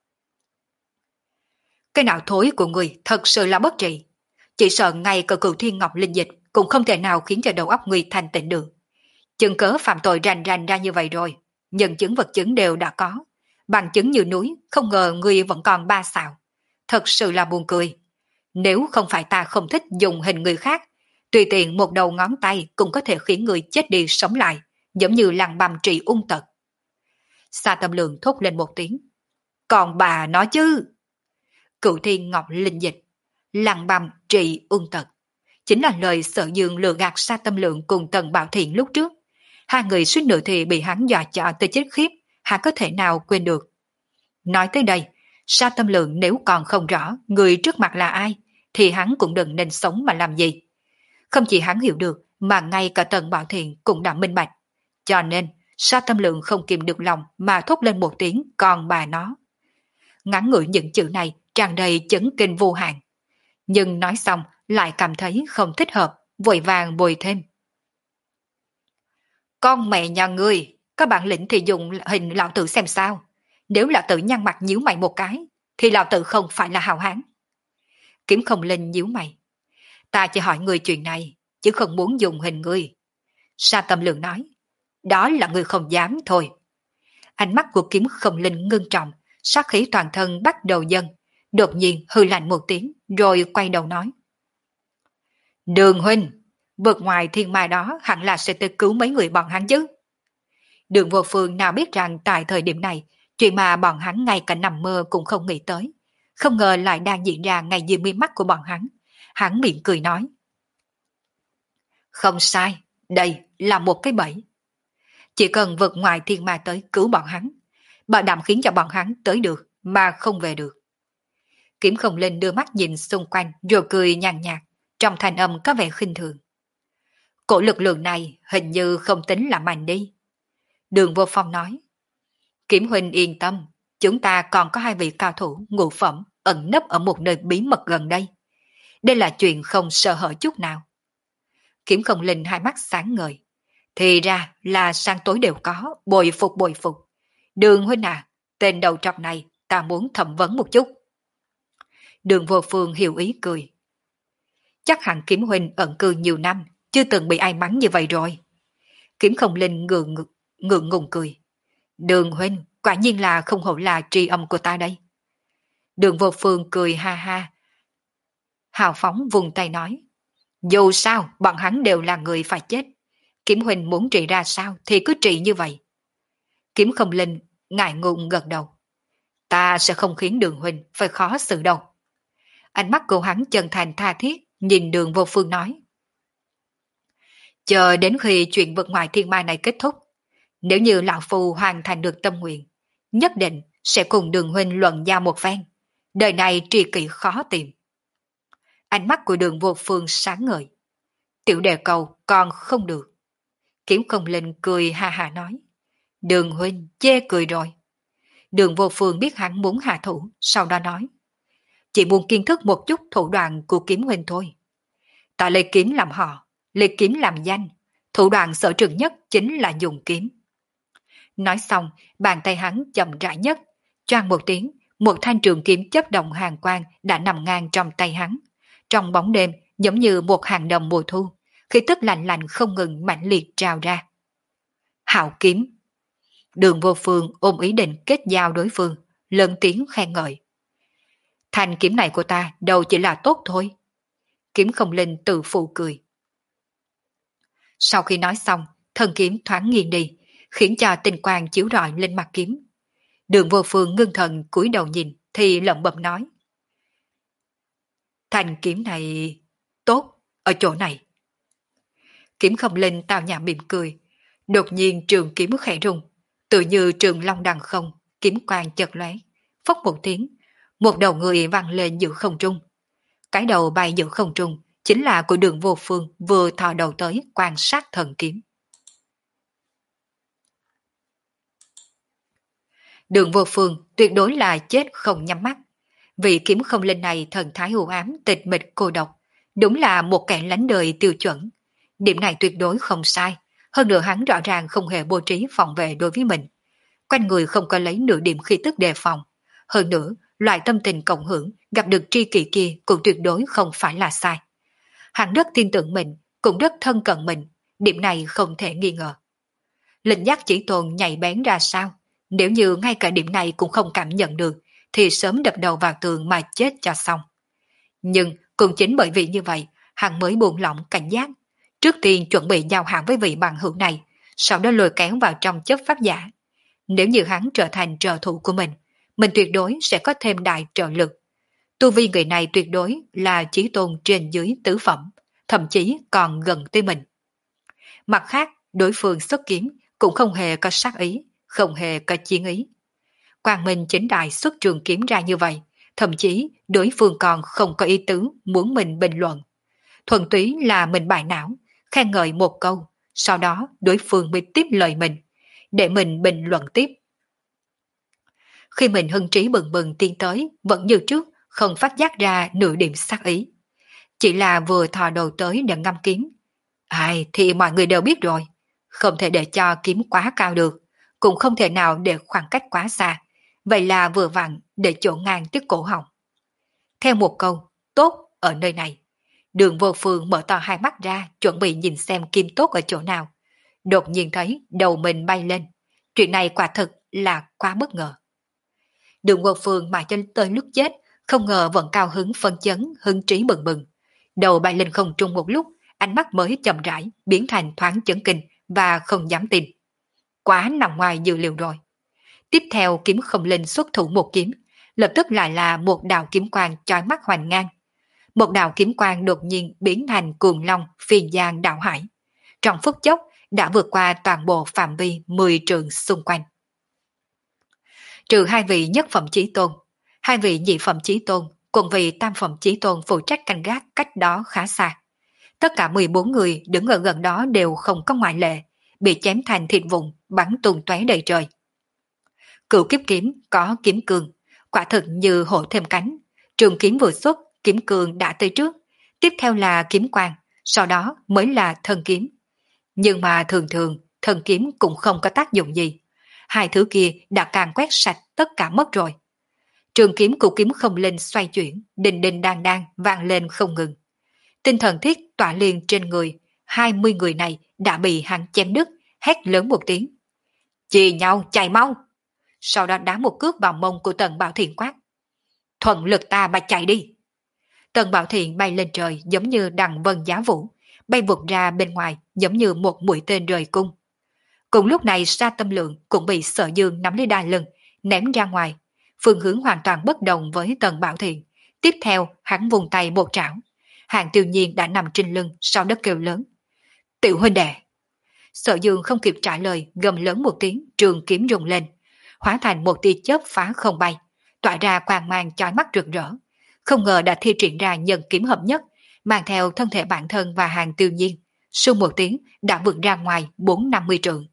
Cái não thối của người thật sự là bất trị. Chỉ sợ ngay cờ cửu thiên ngọc linh dịch cũng không thể nào khiến cho đầu óc người thành tịnh được. Chứng cớ phạm tội rành rành ra như vậy rồi, nhân chứng vật chứng đều đã có. Bằng chứng như núi, không ngờ người vẫn còn ba xạo. Thật sự là buồn cười. Nếu không phải ta không thích dùng hình người khác, tùy tiện một đầu ngón tay cũng có thể khiến người chết đi sống lại, giống như lăng băm trị ung tật. Sa Tâm Lượng thốt lên một tiếng. Còn bà nói chứ? Cửu thiên ngọc linh dịch, lăng băm trị ung tật. Chính là lời Sợ Dương lừa gạt Sa Tâm Lượng cùng Tần Bảo Thiện lúc trước. Hai người suýt nữa thì bị hắn dọa cho tới chết khiếp, hắn có thể nào quên được. Nói tới đây, Sa Tâm Lượng nếu còn không rõ người trước mặt là ai, thì hắn cũng đừng nên sống mà làm gì. Không chỉ hắn hiểu được, mà ngay cả Tần Bảo Thiện cũng đã minh bạch. Cho nên, Sa Tâm Lượng không kìm được lòng mà thốt lên một tiếng còn bà nó. Ngắn ngủi những chữ này tràn đầy chấn kinh vô hạn. Nhưng nói xong lại cảm thấy không thích hợp, vội vàng bồi thêm. Con mẹ nhà ngươi, các bạn lĩnh thì dùng hình lão tử xem sao. Nếu lão tử nhăn mặt nhíu mày một cái, thì lão tử không phải là hào hán. Kiếm Không Linh nhíu mày. Ta chỉ hỏi người chuyện này, chứ không muốn dùng hình ngươi. Sa Tâm Lượng nói. Đó là ngươi không dám thôi. Ánh mắt của Kiếm Không Linh ngưng trọng, sát khí toàn thân bắt đầu dâng. Đột nhiên hư lạnh một tiếng, rồi quay đầu nói. Đường huynh, vượt ngoài thiên ma đó hẳn là sẽ tới cứu mấy người bọn hắn chứ. Đường Vô Phương nào biết rằng tại thời điểm này, chuyện mà bọn hắn ngay cả nằm mơ cũng không nghĩ tới. Không ngờ lại đang diễn ra ngay dưới mi mắt của bọn hắn. Hắn miệng cười nói. Không sai, đây là một cái bẫy. Chỉ cần vượt ngoài thiên ma tới cứu bọn hắn, bảo đảm khiến cho bọn hắn tới được mà không về được. Kiếm Không Linh đưa mắt nhìn xung quanh rồi cười nhàn nhạt, trong thanh âm có vẻ khinh thường. Cổ lực lượng này hình như không tính là mạnh đi. Đường Vô Phong nói. Kiếm huynh yên tâm, chúng ta còn có hai vị cao thủ ngũ phẩm ẩn nấp ở một nơi bí mật gần đây. Đây là chuyện không sợ hở chút nào. Kiếm Không Linh hai mắt sáng ngời. Thì ra là sang tối đều có, bội phục bội phục. Đường huynh à, tên đầu trọc này ta muốn thẩm vấn một chút. Đường Vô Phương hiểu ý cười. Chắc hẳn Kiếm huynh ẩn cư nhiều năm, chưa từng bị ai mắng như vậy rồi. Kiếm Không Linh ngượng ngượng, ngượng ngùng cười. Đường huynh, quả nhiên là không hổ là tri âm của ta đây. Đường Vô Phương cười ha ha. Hào phóng vùng tay nói. Dù sao, bọn hắn đều là người phải chết. Kiếm huynh muốn trị ra sao thì cứ trị như vậy. Kiếm Không Linh ngại ngùng gật đầu. Ta sẽ không khiến Đường huynh phải khó xử đâu. Ánh mắt của hắn chân thành tha thiết, nhìn Đường Vô Phương nói. Chờ đến khi chuyện vượt ngoài thiên ma này kết thúc, nếu như lão phu hoàn thành được tâm nguyện, nhất định sẽ cùng Đường huynh luận giao một phen. Đời này tri kỷ khó tìm. Ánh mắt của Đường Vô Phương sáng ngời. Tiểu đề cầu còn không được. Kiếm Không Linh cười ha ha nói. Đường huynh chê cười rồi. Đường Vô Phương biết hắn muốn hạ thủ, sau đó nói. Chỉ muốn kiến thức một chút thủ đoạn của Kiếm huynh thôi. Ta lấy kiếm làm họ, lấy kiếm làm danh. Thủ đoạn sở trường nhất chính là dùng kiếm. Nói xong, bàn tay hắn chậm rãi nhất. Choang một tiếng, một thanh trường kiếm chớp động hàng quang đã nằm ngang trong tay hắn. Trong bóng đêm, giống như một hàng đầm mùa thu, khí tức lạnh lạnh không ngừng mãnh liệt trào ra. Hạo kiếm. Đường Vô Phương ôm ý định kết giao đối phương, lớn tiếng khen ngợi. Thanh kiếm này của ta đâu chỉ là tốt thôi. Kiếm Không Linh tự phụ cười. Sau khi nói xong, thân kiếm thoáng nghiêng đi, khiến cho tinh quang chiếu rọi lên mặt kiếm. Đường Vô Phương ngưng thần cúi đầu nhìn, thì lẩm bẩm nói. Thanh kiếm này tốt ở chỗ này. Kiếm Không Linh tào nhã mỉm cười, đột nhiên trường kiếm khẽ rung, tự như trường long đằng không, kiếm quang chợt lóe, phốc một tiếng, một đầu người văng lên giữa không trung. Cái đầu bay giữa không trung chính là của Đường Vô Phương vừa thò đầu tới quan sát thần kiếm. Đường Vô Phương tuyệt đối là chết không nhắm mắt. Vị kiếm không linh này thần thái u ám, tịch mịch cô độc, đúng là một kẻ lánh đời tiêu chuẩn. Điểm này tuyệt đối không sai, hơn nữa hắn rõ ràng không hề bố trí phòng vệ đối với mình. Quanh người không có lấy nửa điểm khí tức đề phòng. Hơn nữa, loại tâm tình cộng hưởng gặp được tri kỷ kia cũng tuyệt đối không phải là sai. Hắn rất tin tưởng mình, cũng rất thân cận mình, điểm này không thể nghi ngờ. Linh giác chỉ tồn nhạy bén ra sao, nếu như ngay cả điểm này cũng không cảm nhận được, thì sớm đập đầu vào tường mà chết cho xong. Nhưng cũng chính bởi vì như vậy, hắn mới buông lỏng cảnh giác. Trước tiên chuẩn bị giao hàng với vị bằng hữu này, sau đó lôi kéo vào trong chấp pháp giả. Nếu như hắn trở thành trợ thủ của mình, mình tuyệt đối sẽ có thêm đại trợ lực. Tu vi người này tuyệt đối là chí tôn trên dưới tứ phẩm, thậm chí còn gần tới mình. Mặt khác, đối phương xuất kiếm cũng không hề có sát ý, không hề có chiến ý. Quang Minh chính đại xuất trường kiếm ra như vậy, thậm chí đối phương còn không có ý tứ muốn mình bình luận. Thuần túy là mình bại não, khen ngợi một câu, sau đó đối phương mới tiếp lời mình, để mình bình luận tiếp. Khi mình hưng trí bừng bừng tiến tới, vẫn như trước, không phát giác ra nửa điểm sát ý. Chỉ là vừa thò đầu tới để ngâm kiếm. Ai thì mọi người đều biết rồi, không thể để cho kiếm quá cao được, cũng không thể nào để khoảng cách quá xa, vậy là vừa vặn để chỗ ngang tiếp cổ họng. Theo một câu, tốt ở nơi này, Đường Vô Phương mở to hai mắt ra, chuẩn bị nhìn xem kim tốt ở chỗ nào. Đột nhiên thấy đầu mình bay lên. Chuyện này quả thực là quá bất ngờ. Đường Vô Phương mà cho tới lúc chết, không ngờ vẫn cao hứng phân chấn, hứng trí bừng bừng. Đầu bay lên không trung một lúc, ánh mắt mới chậm rãi, biến thành thoáng chấn kinh và không dám tin. Quá nằm ngoài dự liệu rồi. Tiếp theo kiếm không linh xuất thủ một kiếm, lập tức lại là một đạo kiếm quang chói mắt hoành ngang. Một đạo kiếm quang đột nhiên biến thành cuồng long phiên giang đạo hải. Trong phút chốc đã vượt qua toàn bộ phạm vi mười trượng xung quanh. Trừ hai vị nhất phẩm chí tôn, hai vị nhị phẩm chí tôn cùng vị tam phẩm chí tôn phụ trách canh gác cách đó khá xa. Tất cả mười bốn người đứng ở gần đó đều không có ngoại lệ, bị chém thành thịt vụn, bắn tung tóe đầy trời. Cửu kiếp kiếm có kiếm cương, quả thực như hổ thêm cánh. Trường kiếm vừa xuất, kiếm cương đã tới trước, tiếp theo là kiếm quang, sau đó mới là thân kiếm. Nhưng mà thường thường, thần kiếm cũng không có tác dụng gì. Hai thứ kia đã càng quét sạch tất cả mất rồi. Trường kiếm của kiếm không linh xoay chuyển, đình đình đang đang vang lên không ngừng. Tinh thần thiết tỏa liền trên người, hai mươi người này đã bị hắn chém đứt, hét lớn một tiếng. Chia nhau chạy mau! Sau đó đá một cước vào mông của Tần Bảo Thiện quát. Thuận lực ta mà chạy đi! Tần Bảo Thiện bay lên trời giống như đằng vân giá vũ, bay vụt ra bên ngoài giống như một mũi tên rời cung. Cùng lúc này Sa Tâm Lượng cũng bị Sở Dương nắm lấy đai lưng, ném ra ngoài, phương hướng hoàn toàn bất đồng với Tần Bảo Thiện. Tiếp theo hắn vùng tay một trảo. Hàng Tiêu Nhiên đã nằm trên lưng sau đất kêu lớn. Tiểu huynh đệ! Sở Dương không kịp trả lời, gầm lớn một tiếng, trường kiếm rung lên, hóa thành một tia chớp phá không bay, tỏa ra quang mang chói mắt rực rỡ. Không ngờ đã thi triển ra nhân kiếm hợp nhất, mang theo thân thể bản thân và Hàng Tiêu Nhiên, xung một tiếng đã vượt ra ngoài bốn năm mươi trượng.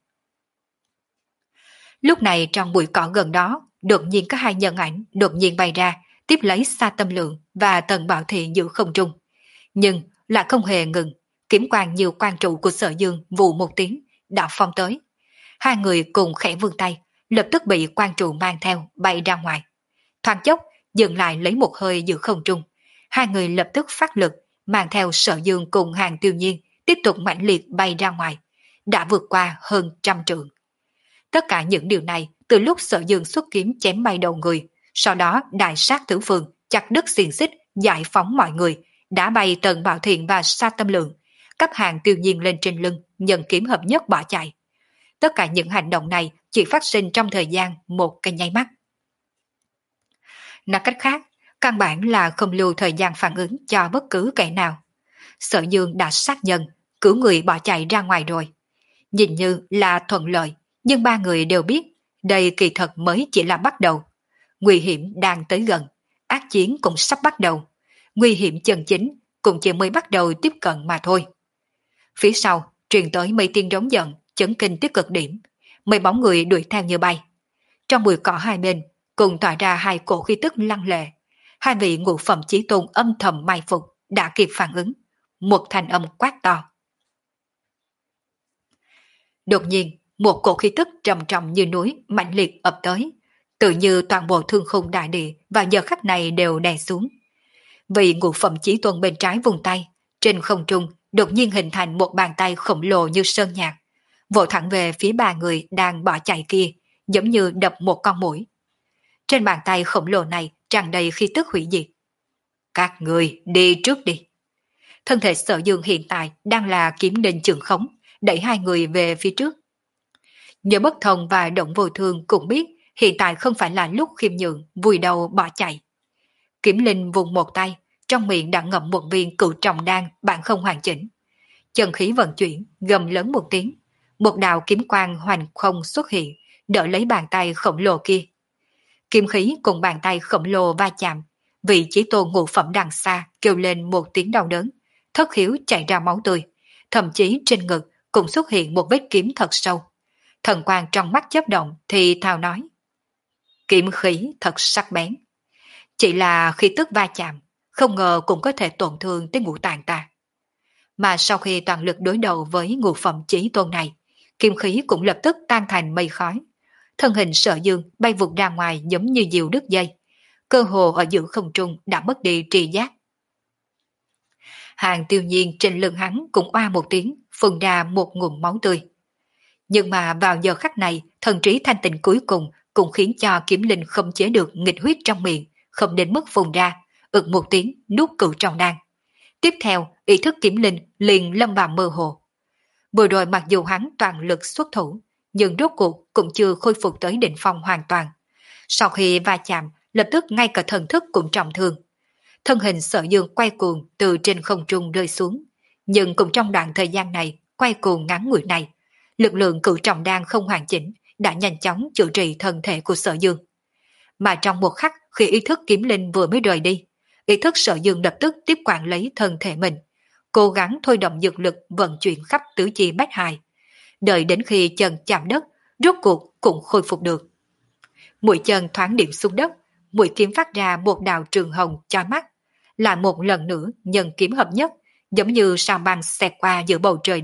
Lúc này trong bụi cỏ gần đó, đột nhiên có hai nhân ảnh đột nhiên bay ra, tiếp lấy Sa Tâm Lượng và Tần Bảo Thiện giữ không trung. Nhưng lại không hề ngừng, kiếm quang nhiều quan trụ của Sở Dương vù một tiếng, đã phong tới. Hai người cùng khẽ vươn tay, lập tức bị quan trụ mang theo, bay ra ngoài. Thoáng chốc, dừng lại lấy một hơi giữ không trung. Hai người lập tức phát lực, mang theo Sở Dương cùng Hàng Tiêu Nhiên, tiếp tục mãnh liệt bay ra ngoài, đã vượt qua hơn trăm trượng. Tất cả những điều này từ lúc Sở Dương xuất kiếm chém bay đầu người, sau đó đại sát tứ phương, chặt đứt xiềng xích, giải phóng mọi người, đã bay Tần Bảo Thiện và Sa Tâm Lượng, cấp Hàng Tiêu Nhiên lên trên lưng, nhân kiếm hợp nhất bỏ chạy. Tất cả những hành động này chỉ phát sinh trong thời gian một cái nháy mắt. Nói cách khác, căn bản là không lưu thời gian phản ứng cho bất cứ kẻ nào. Sở Dương đã sát nhân, cứu người bỏ chạy ra ngoài rồi. Nhìn như là thuận lợi, nhưng ba người đều biết đây kỳ thật mới chỉ là bắt đầu. Nguy hiểm đang tới gần, ác chiến cũng sắp bắt đầu. Nguy hiểm chân chính cũng chỉ mới bắt đầu tiếp cận mà thôi. Phía sau truyền tới mấy tiếng rống giận, chấn kinh tới cực điểm. Mấy bóng người đuổi theo như bay. Trong bụi cỏ hai bên cùng tỏa ra hai cổ khí tức lăng lệ. Hai vị ngũ phẩm chí tôn âm thầm mai phục đã kịp phản ứng. Một thanh âm quát to. Đột nhiên, một cổ khí tức trầm trọng như núi mạnh liệt ập tới, tự như toàn bộ thương khung đại địa vào giờ khắc này đều đè xuống. Vị ngũ phẩm chí tôn bên trái vùng tay, trên không trung đột nhiên hình thành một bàn tay khổng lồ như sơn nhạc, vội thẳng về phía ba người đang bỏ chạy kia, giống như đập một con muỗi. Trên bàn tay khổng lồ này tràn đầy khí tức hủy diệt. Các người đi trước đi. Thân thể Sở Dương hiện tại đang là kiếm đình trường khống, đẩy hai người về phía trước. Nhớ Bất Thông và Động Vô Thương cũng biết hiện tại không phải là lúc khiêm nhường, vùi đầu bỏ chạy. Kiếm Linh vùng một tay, trong miệng đã ngậm một viên cựu trọng đan bản không hoàn chỉnh. Chân khí vận chuyển, gầm lớn một tiếng, một đạo kiếm quang hoành không xuất hiện, đỡ lấy bàn tay khổng lồ kia. Kiếm khí cùng bàn tay khổng lồ va chạm, vị chí tôn ngũ phẩm đằng xa kêu lên một tiếng đau đớn, thất khiếu chảy ra máu tươi, thậm chí trên ngực cũng xuất hiện một vết kiếm thật sâu. Thần quang trong mắt chớp động thì thào nói. Kiếm khí thật sắc bén. Chỉ là khi tức va chạm, không ngờ cũng có thể tổn thương tới ngũ tạng ta. Mà sau khi toàn lực đối đầu với ngũ phẩm chí tôn này, kiếm khí cũng lập tức tan thành mây khói. Thân hình Sở Dương bay vụt ra ngoài giống như diều đứt dây. Cơ hồ ở giữa không trung đã mất đi tri giác. Hàng Tiêu Nhiên trên lưng hắn cũng oa một tiếng, phun ra một ngụm máu tươi. Nhưng mà vào giờ khắc này, thần trí thanh tịnh cuối cùng cũng khiến cho Kiếm Linh không chế được nghịch huyết trong miệng, không đến mức phun ra, ực một tiếng nuốt cựu trong đan. Tiếp theo, ý thức Kiếm Linh liền lâm vào mơ hồ. Vừa rồi mặc dù hắn toàn lực xuất thủ, nhưng rốt cuộc cũng chưa khôi phục tới đỉnh phong hoàn toàn. Sau khi va chạm, lập tức ngay cả thần thức cũng trọng thương. Thân hình Sở Dương quay cuồng từ trên không trung rơi xuống, nhưng cũng trong đoạn thời gian này, quay cuồng ngắn ngủi này, lực lượng cửu trọng đan không hoàn chỉnh đã nhanh chóng chữa trị thân thể của Sở Dương. Mà trong một khắc khi ý thức Kiếm Linh vừa mới rời đi, ý thức Sở Dương lập tức tiếp quản lấy thân thể mình, cố gắng thôi động dược lực vận chuyển khắp tứ chi bách hài. Đợi đến khi chân chạm đất, rốt cuộc cũng khôi phục được. Mũi chân thoáng điểm xuống đất, mũi kiếm phát ra một đạo trường hồng chói mắt, lại một lần nữa nhân kiếm hợp nhất, giống như sao băng xẹt qua giữa bầu trời đêm,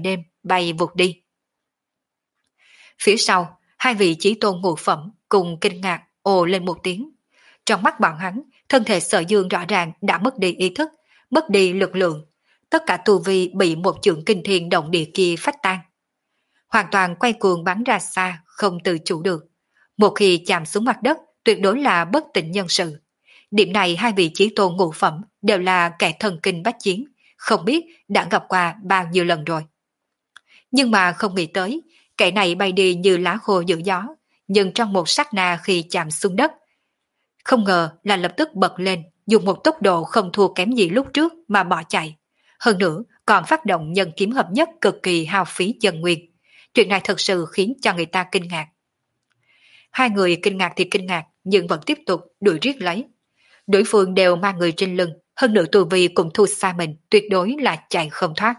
bay vụt đi. Phía sau, hai vị chí tôn ngũ phẩm cùng kinh ngạc ồ lên một tiếng. Trong mắt bọn hắn, thân thể Sở Dương rõ ràng đã mất đi ý thức, mất đi lực lượng. Tất cả tu vi bị một chưởng kinh thiên động địa kia phách tan. Hoàn toàn quay cuồng bắn ra xa, không tự chủ được. Một khi chạm xuống mặt đất, tuyệt đối là bất tỉnh nhân sự. Điểm này hai vị chí tôn ngũ phẩm đều là kẻ thần kinh bách chiến, không biết đã gặp qua bao nhiêu lần rồi. Nhưng mà không nghĩ tới, kẻ này bay đi như lá khô giữ gió, nhưng trong một sát na khi chạm xuống đất, không ngờ là lập tức bật lên, dùng một tốc độ không thua kém gì lúc trước mà bỏ chạy. Hơn nữa, còn phát động nhân kiếm hợp nhất cực kỳ hao phí chân nguyên. Chuyện này thật sự khiến cho người ta kinh ngạc. Hai người kinh ngạc thì kinh ngạc, nhưng vẫn tiếp tục đuổi riết lấy. Đối phương đều mang người trên lưng, hơn nữa tu vi cũng thua xa mình, tuyệt đối là chạy không thoát.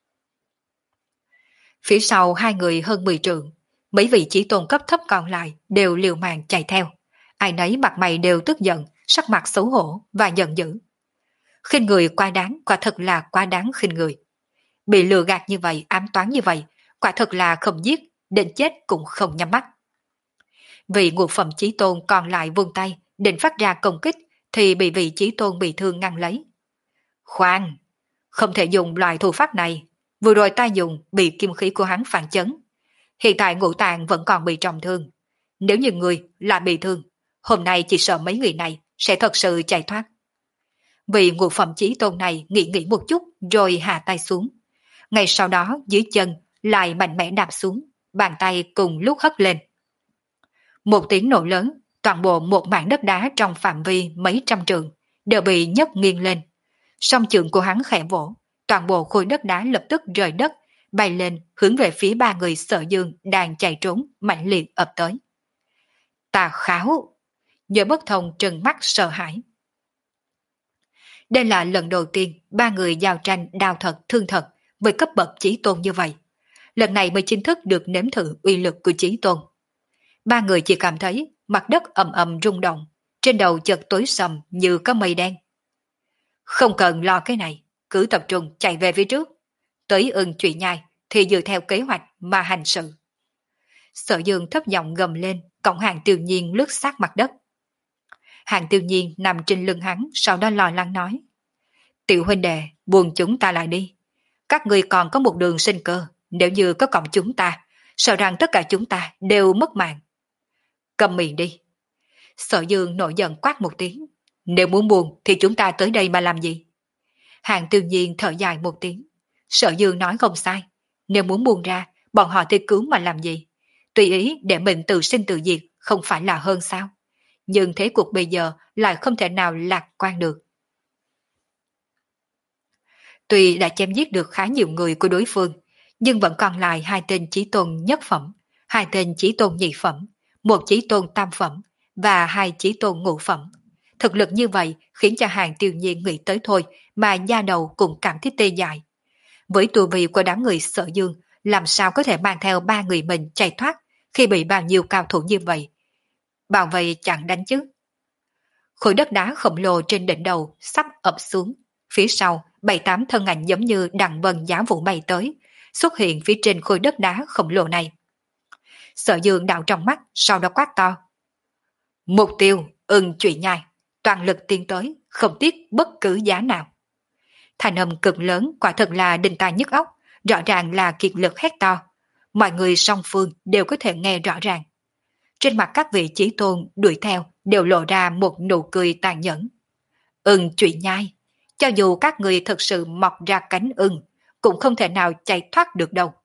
Phía sau hai người hơn mười trượng, mấy vị chí tôn cấp thấp còn lại đều liều mạng chạy theo. Ai nấy mặt mày đều tức giận, sắc mặt xấu hổ và giận dữ. Khinh người quá đáng, quả thật là quá đáng khinh người. Bị lừa gạt như vậy, ám toán như vậy, quả thật là không giết, đến chết cũng không nhắm mắt. Vị ngũ phẩm chí tôn còn lại vung tay, định phát ra công kích, thì bị vị chí tôn bị thương ngăn lấy. Khoan, không thể dùng loại thủ pháp này, vừa rồi ta dùng bị kim khí của hắn phản chấn. Hiện tại ngũ tạng vẫn còn bị trọng thương. Nếu như người là bị thương, hôm nay chỉ sợ mấy người này sẽ thật sự chạy thoát. Vị ngũ phẩm chí tôn này nghĩ nghĩ một chút rồi hạ tay xuống. Ngay sau đó dưới chân lại mạnh mẽ đạp xuống, bàn tay cùng lúc hất lên. Một tiếng nổ lớn, toàn bộ một mảng đất đá trong phạm vi mấy trăm trượng đều bị nhấc nghiêng lên. Song chưởng của hắn khẽ vỗ, toàn bộ khối đất đá lập tức rời đất, bay lên hướng về phía ba người Sở Dương đang chạy trốn mạnh liệt ập tới. Tà kháo! Nhớ bất thông trừng mắt sợ hãi. Đây là lần đầu tiên ba người giao tranh đao thật thương thật với cấp bậc chí tôn như vậy. Lần này mới chính thức được nếm thử uy lực của chí tôn. Ba người chỉ cảm thấy mặt đất ầm ầm rung động, trên đầu chợt tối sầm như có mây đen. Không cần lo cái này, cứ tập trung chạy về phía trước. Tới ưng chuyện nhai thì dựa theo kế hoạch mà hành sự. Sở Dương thấp giọng gầm lên, cổng Hàng Tiêu Nhiên lướt sát mặt đất. Hàng Tiêu Nhiên nằm trên lưng hắn, sau đó lo lắng nói. Tiểu huynh đệ, buông chúng ta lại đi. Các người còn có một đường sinh cơ, nếu như có cổng chúng ta, sợ rằng tất cả chúng ta đều mất mạng. Cầm miệng đi. Sở Dương nổi giận quát một tiếng. Nếu muốn buông thì chúng ta tới đây mà làm gì? Hàng Tiêu Nhiên thở dài một tiếng. Sở Dương nói không sai. Nếu muốn buông ra, bọn họ thì cứu mà làm gì? Tùy ý để mình tự sinh tự diệt không phải là hơn sao? Nhưng thế cuộc bây giờ lại không thể nào lạc quan được. Tuy đã chém giết được khá nhiều người của đối phương, nhưng vẫn còn lại hai tên chí tôn nhất phẩm, hai tên chí tôn nhị phẩm, một chí tôn tam phẩm và hai chí tôn ngũ phẩm. Thực lực như vậy khiến cho Hàng Tiêu Nhiên nghĩ tới thôi mà da đầu cũng cảm thấy tê dại. Với tu vi của đám người Sở Dương, làm sao có thể mang theo ba người mình chạy thoát khi bị bao nhiêu cao thủ như vậy? Bảo vệ chẳng đánh chứ. Khối đất đá khổng lồ trên đỉnh đầu sắp ập xuống. Phía sau, bảy tám thân ảnh giống như đằng vân giá vũ bay tới, xuất hiện phía trên khối đất đá khổng lồ này. Sở Dương đạo trong mắt, sau đó quát to. Mục tiêu, ưng trụy nhai, toàn lực tiến tới, không tiếc bất cứ giá nào. Thành âm cực lớn quả thật là đinh tai nhức óc, rõ ràng là kiệt lực hét to. Mọi người song phương đều có thể nghe rõ ràng. Trên mặt các vị chí tôn đuổi theo đều lộ ra một nụ cười tàn nhẫn. Ưng trụy nhai, cho dù các người thực sự mọc ra cánh ưng, cũng không thể nào chạy thoát được đâu.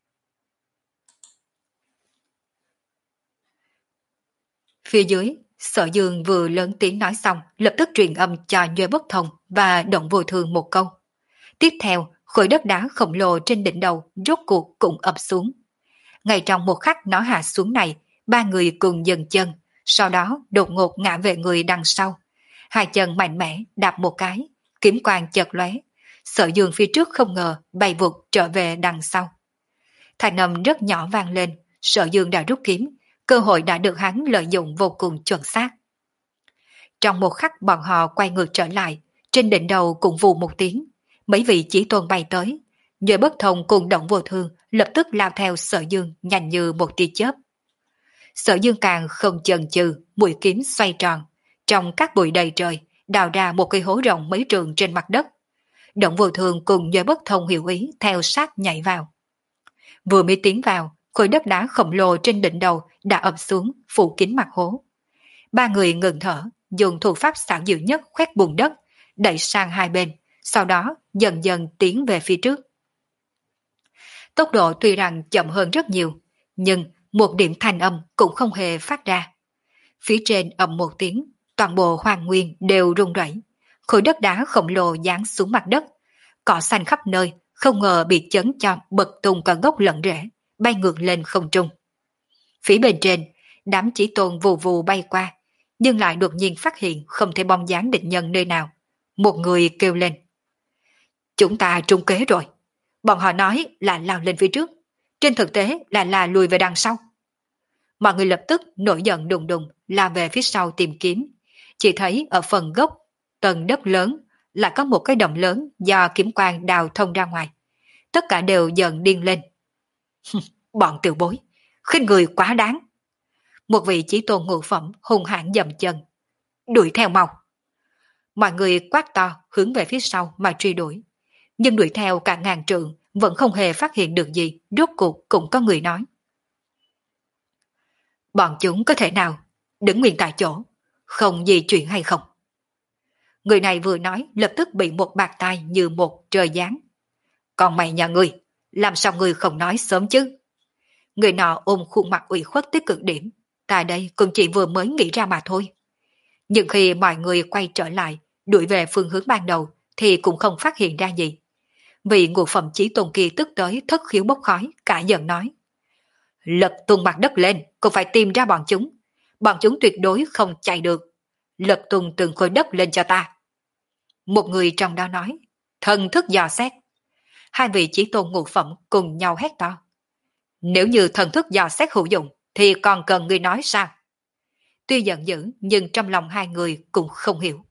Phía dưới, Sở Dương vừa lớn tiếng nói xong, lập tức truyền âm cho Nhuê Bất Thông và Động Vô Thường một câu. Tiếp theo, khối đất đá khổng lồ trên đỉnh đầu rốt cuộc cũng ập xuống. Ngay trong một khắc nó hạ xuống này, ba người cùng dừng chân, sau đó đột ngột ngã về người đằng sau. Hai chân mạnh mẽ đạp một cái, kiếm quang chợt lóe. Sở Dương phía trước không ngờ bay vụt trở về đằng sau. Thanh âm rất nhỏ vang lên, Sở Dương đã rút kiếm, cơ hội đã được hắn lợi dụng vô cùng chuẩn xác. Trong một khắc bọn họ quay ngược trở lại, trên đỉnh đầu cũng vù một tiếng, mấy vị chí tôn bay tới. Nhờ Bất Thông cùng Động Vô Thương lập tức lao theo Sở Dương nhanh như một tia chớp. Sở Dương càng không chần chừ, mũi kiếm xoay tròn, trong các bụi đầy trời, đào ra một cây hố rộng mấy trường trên mặt đất. Động Vô Thường cùng Nhuệ Bất Thông hiểu ý theo sát nhảy vào. Vừa mới tiến vào, khối đất đá khổng lồ trên đỉnh đầu đã ập xuống, phủ kín mặt hố. Ba người ngừng thở, dùng thủ pháp xảo diệu nhất khoét bùn đất, đẩy sang hai bên, sau đó dần dần tiến về phía trước. Tốc độ tuy rằng chậm hơn rất nhiều, nhưng một điểm thanh âm cũng không hề phát ra. Phía trên ầm một tiếng, toàn bộ hoàng nguyên đều rung rẩy, khối đất đá khổng lồ giáng xuống mặt đất, cỏ xanh khắp nơi, không ngờ bị chấn cho bật tung cả gốc lẫn rễ, bay ngược lên không trung. Phía bên trên, đám chỉ tôn vù vù bay qua, nhưng lại đột nhiên phát hiện không thể bóng dáng địch nhân nơi nào. Một người kêu lên: chúng ta trúng kế rồi. Bọn họ nói là lao lên phía trước, trên thực tế là là lùi về đằng sau. Mọi người lập tức nổi giận đùng đùng lao về phía sau tìm kiếm. Chỉ thấy ở phần gốc tầng đất lớn là có một cái động lớn do kiếm quang đào thông ra ngoài. Tất cả đều dần điên lên. Bọn tiểu bối, khinh người quá đáng. Một vị chí tôn ngũ phẩm hung hãn dậm chân: đuổi theo mau. Mọi người quát to hướng về phía sau mà truy đuổi. Nhưng đuổi theo cả ngàn trượng vẫn không hề phát hiện được gì. Rốt cuộc cũng có người nói: bọn chúng có thể nào đứng nguyên tại chỗ, không di chuyển hay không? Người này vừa nói lập tức bị một bạt tai như một trời giáng. Còn mày nhà ngươi, làm sao ngươi không nói sớm chứ? Người nọ ôm khuôn mặt ủy khuất tới cực điểm. Ta đây cũng chỉ vừa mới nghĩ ra mà thôi. Nhưng khi mọi người quay trở lại, đuổi về phương hướng ban đầu, thì cũng không phát hiện ra gì. Vị ngũ phẩm chí tôn kia tức tới thất khiếu bốc khói, cả giận nói: lật tung mặt đất lên, cũng phải tìm ra bọn chúng. Bọn chúng tuyệt đối không chạy được. Lật tung từng khối đất lên cho ta. Một người trong đó nói: thần thức dò xét. Hai vị chí tôn ngũ phẩm cùng nhau hét to: nếu như thần thức dò xét hữu dụng, thì còn cần người nói sao? Tuy giận dữ, nhưng trong lòng hai người cũng không hiểu.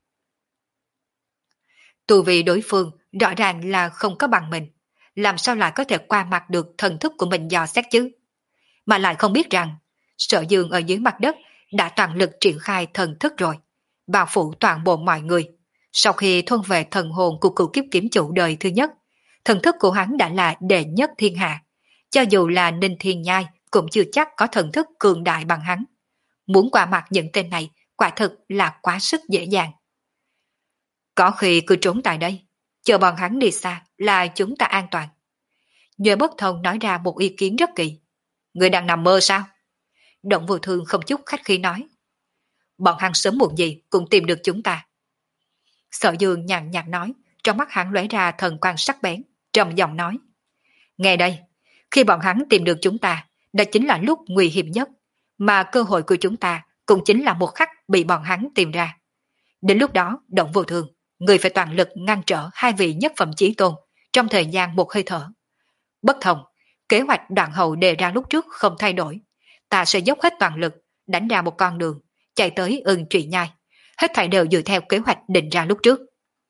Tu vì đối phương rõ ràng là không có bằng mình, làm sao lại có thể qua mặt được thần thức của mình dò xét chứ? Mà lại không biết rằng Sở Dương ở dưới mặt đất đã toàn lực triển khai thần thức rồi, bao phủ toàn bộ mọi người. Sau khi thôn về thần hồn của cựu kiếp kiếm chủ đời thứ nhất, thần thức của hắn đã là đệ nhất thiên hạ. Cho dù là Ninh Thiên Nhai cũng chưa chắc có thần thức cường đại bằng hắn. Muốn qua mặt những tên này quả thực là quá sức dễ dàng. Có khi cứ trốn tại đây, chờ bọn hắn đi xa là chúng ta an toàn. Nhuệ Bất Thông nói ra một ý kiến rất kỳ. Người đang nằm mơ sao? Động Vô Thương không chút khách khí nói: bọn hắn sớm muộn gì cũng tìm được chúng ta. Sở Dương nhàn nhạt nói, trong mắt hắn lóe ra thần quang sắc bén, trầm giọng nói: nghe đây, khi bọn hắn tìm được chúng ta, đó chính là lúc nguy hiểm nhất, mà cơ hội của chúng ta cũng chính là một khắc bị bọn hắn tìm ra. Đến lúc đó, Động Vô Thường, người phải toàn lực ngăn trở hai vị nhất phẩm chí tôn trong thời gian một hơi thở. Bất Thông, kế hoạch đoạn hậu đề ra lúc trước không thay đổi. Ta sẽ dốc hết toàn lực, đánh ra một con đường, chạy tới Ưng Trụy Nhai. Hết thảy đều dựa theo kế hoạch định ra lúc trước.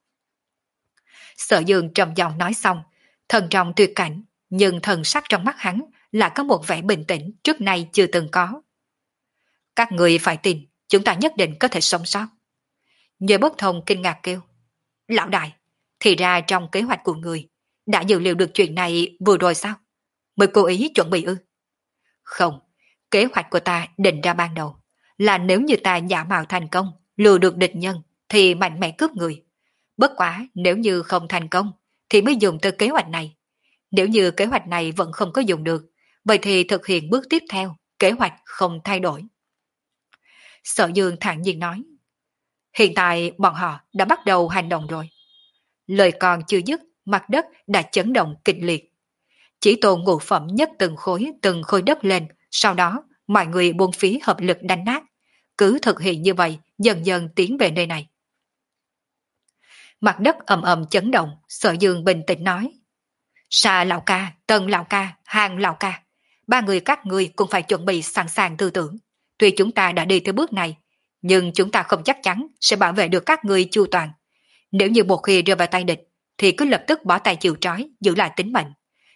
Sở Dương trầm giọng nói xong, thần trọng tuyệt cảnh, nhưng thần sắc trong mắt hắn là có một vẻ bình tĩnh trước nay chưa từng có. Các người phải tin, chúng ta nhất định có thể sống sót. Nhuệ Bất Thông kinh ngạc kêu: lão đại, thì ra trong kế hoạch của người đã dự liệu được chuyện này vừa rồi sao? Mới cố ý chuẩn bị ư? Không, kế hoạch của ta định ra ban đầu là nếu như ta giả mạo thành công, lừa được địch nhân thì mạnh mẽ cướp người. Bất quá nếu như không thành công thì mới dùng tới kế hoạch này. Nếu như kế hoạch này vẫn không có dùng được, vậy thì thực hiện bước tiếp theo, kế hoạch không thay đổi. Sở Dương thản nhiên nói: hiện tại bọn họ đã bắt đầu hành động rồi. Lời còn chưa dứt, mặt đất đã chấn động kịch liệt. Chỉ tôn ngũ phẩm nhất từng khối từng khối đất lên, sau đó mọi người buông phí hợp lực đánh nát. Cứ thực hiện như vậy, dần dần tiến về nơi này. Mặt đất ầm ầm chấn động, Sở Dương bình tĩnh nói: Sa lão ca, Tân lão ca, Hàng lão ca, ba người các ngươi cũng phải chuẩn bị sẵn sàng tư tưởng. Tuy chúng ta đã đi tới bước này, nhưng chúng ta không chắc chắn sẽ bảo vệ được các ngươi chu toàn. Nếu như một khi rơi vào tay địch, thì cứ lập tức bỏ tay chịu trói, giữ lại tính mệnh.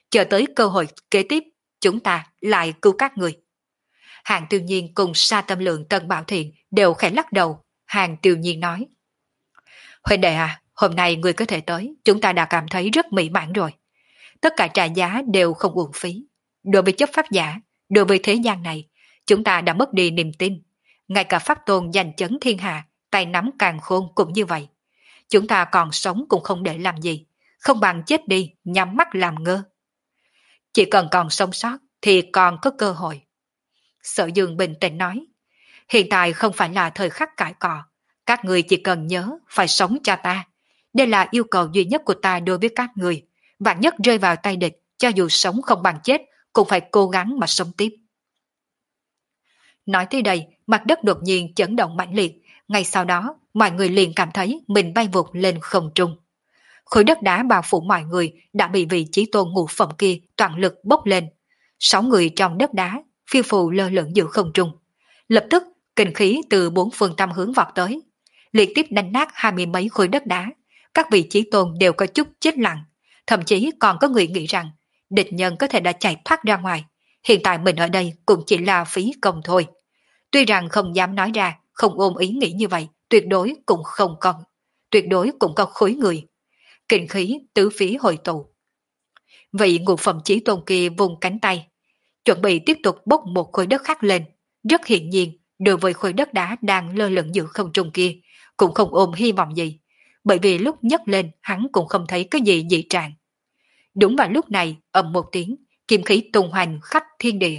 chờ tới cơ hội kế tiếp, chúng ta lại cứu các người. Hàng Tiêu Nhiên cùng Sa Tâm Lượng Tân Bảo Thiện đều khẽ lắc đầu. Hàng Tiêu Nhiên nói: Huynh đệ à, hôm nay người có thể tới, chúng ta đã cảm thấy rất mỹ mãn rồi. Tất cả trả giá đều không uổng phí. Đối với chấp pháp giả, đối với thế gian này, chúng ta đã mất đi niềm tin. Ngay cả pháp tôn giành chấn thiên hạ, tay nắm càn khôn cũng như vậy. Chúng ta còn sống cũng không để làm gì, không bằng chết đi, nhắm mắt làm ngơ. Chỉ cần còn sống sót thì còn có cơ hội. Sở Dương bình tĩnh nói: Hiện tại không phải là thời khắc cãi cọ. Các người chỉ cần nhớ phải sống cho ta. Đây là yêu cầu duy nhất của ta đối với các người. Vạn nhất rơi vào tay địch, cho dù sống không bằng chết, cũng phải cố gắng mà sống tiếp. Nói tới đây, mặt đất đột nhiên chấn động mãnh liệt. Ngay sau đó, mọi người liền cảm thấy mình bay vụt lên không trung. Khối đất đá bao phủ mọi người đã bị vị chí tôn ngũ phẩm kia toàn lực bốc lên. Sáu người trong đất đá phiêu phù lơ lửng giữa không trung. Lập tức, kinh khí từ bốn phương tám hướng vọt tới, liên tiếp đánh nát hai mươi mấy khối đất đá. Các vị chí tôn đều có chút chết lặng, thậm chí còn có người nghĩ rằng địch nhân có thể đã chạy thoát ra ngoài. Hiện tại mình ở đây cũng chỉ là phí công thôi. Tuy rằng không dám nói ra, không ôm ý nghĩ như vậy, tuyệt đối cũng không còn, tuyệt đối cũng có khối người. Kinh khí tứ phí hội tụ. Vị ngũ phẩm chí tôn kia vùng cánh tay, chuẩn bị tiếp tục bốc một khối đất khác lên. Rất hiển nhiên, đối với khối đất đá đang lơ lửng giữa không trung kia, cũng không ôm hy vọng gì, bởi vì lúc nhấc lên hắn cũng không thấy cái gì dị trạng. Đúng vào lúc này, ầm một tiếng, kim khí tung hoành khắp thiên địa.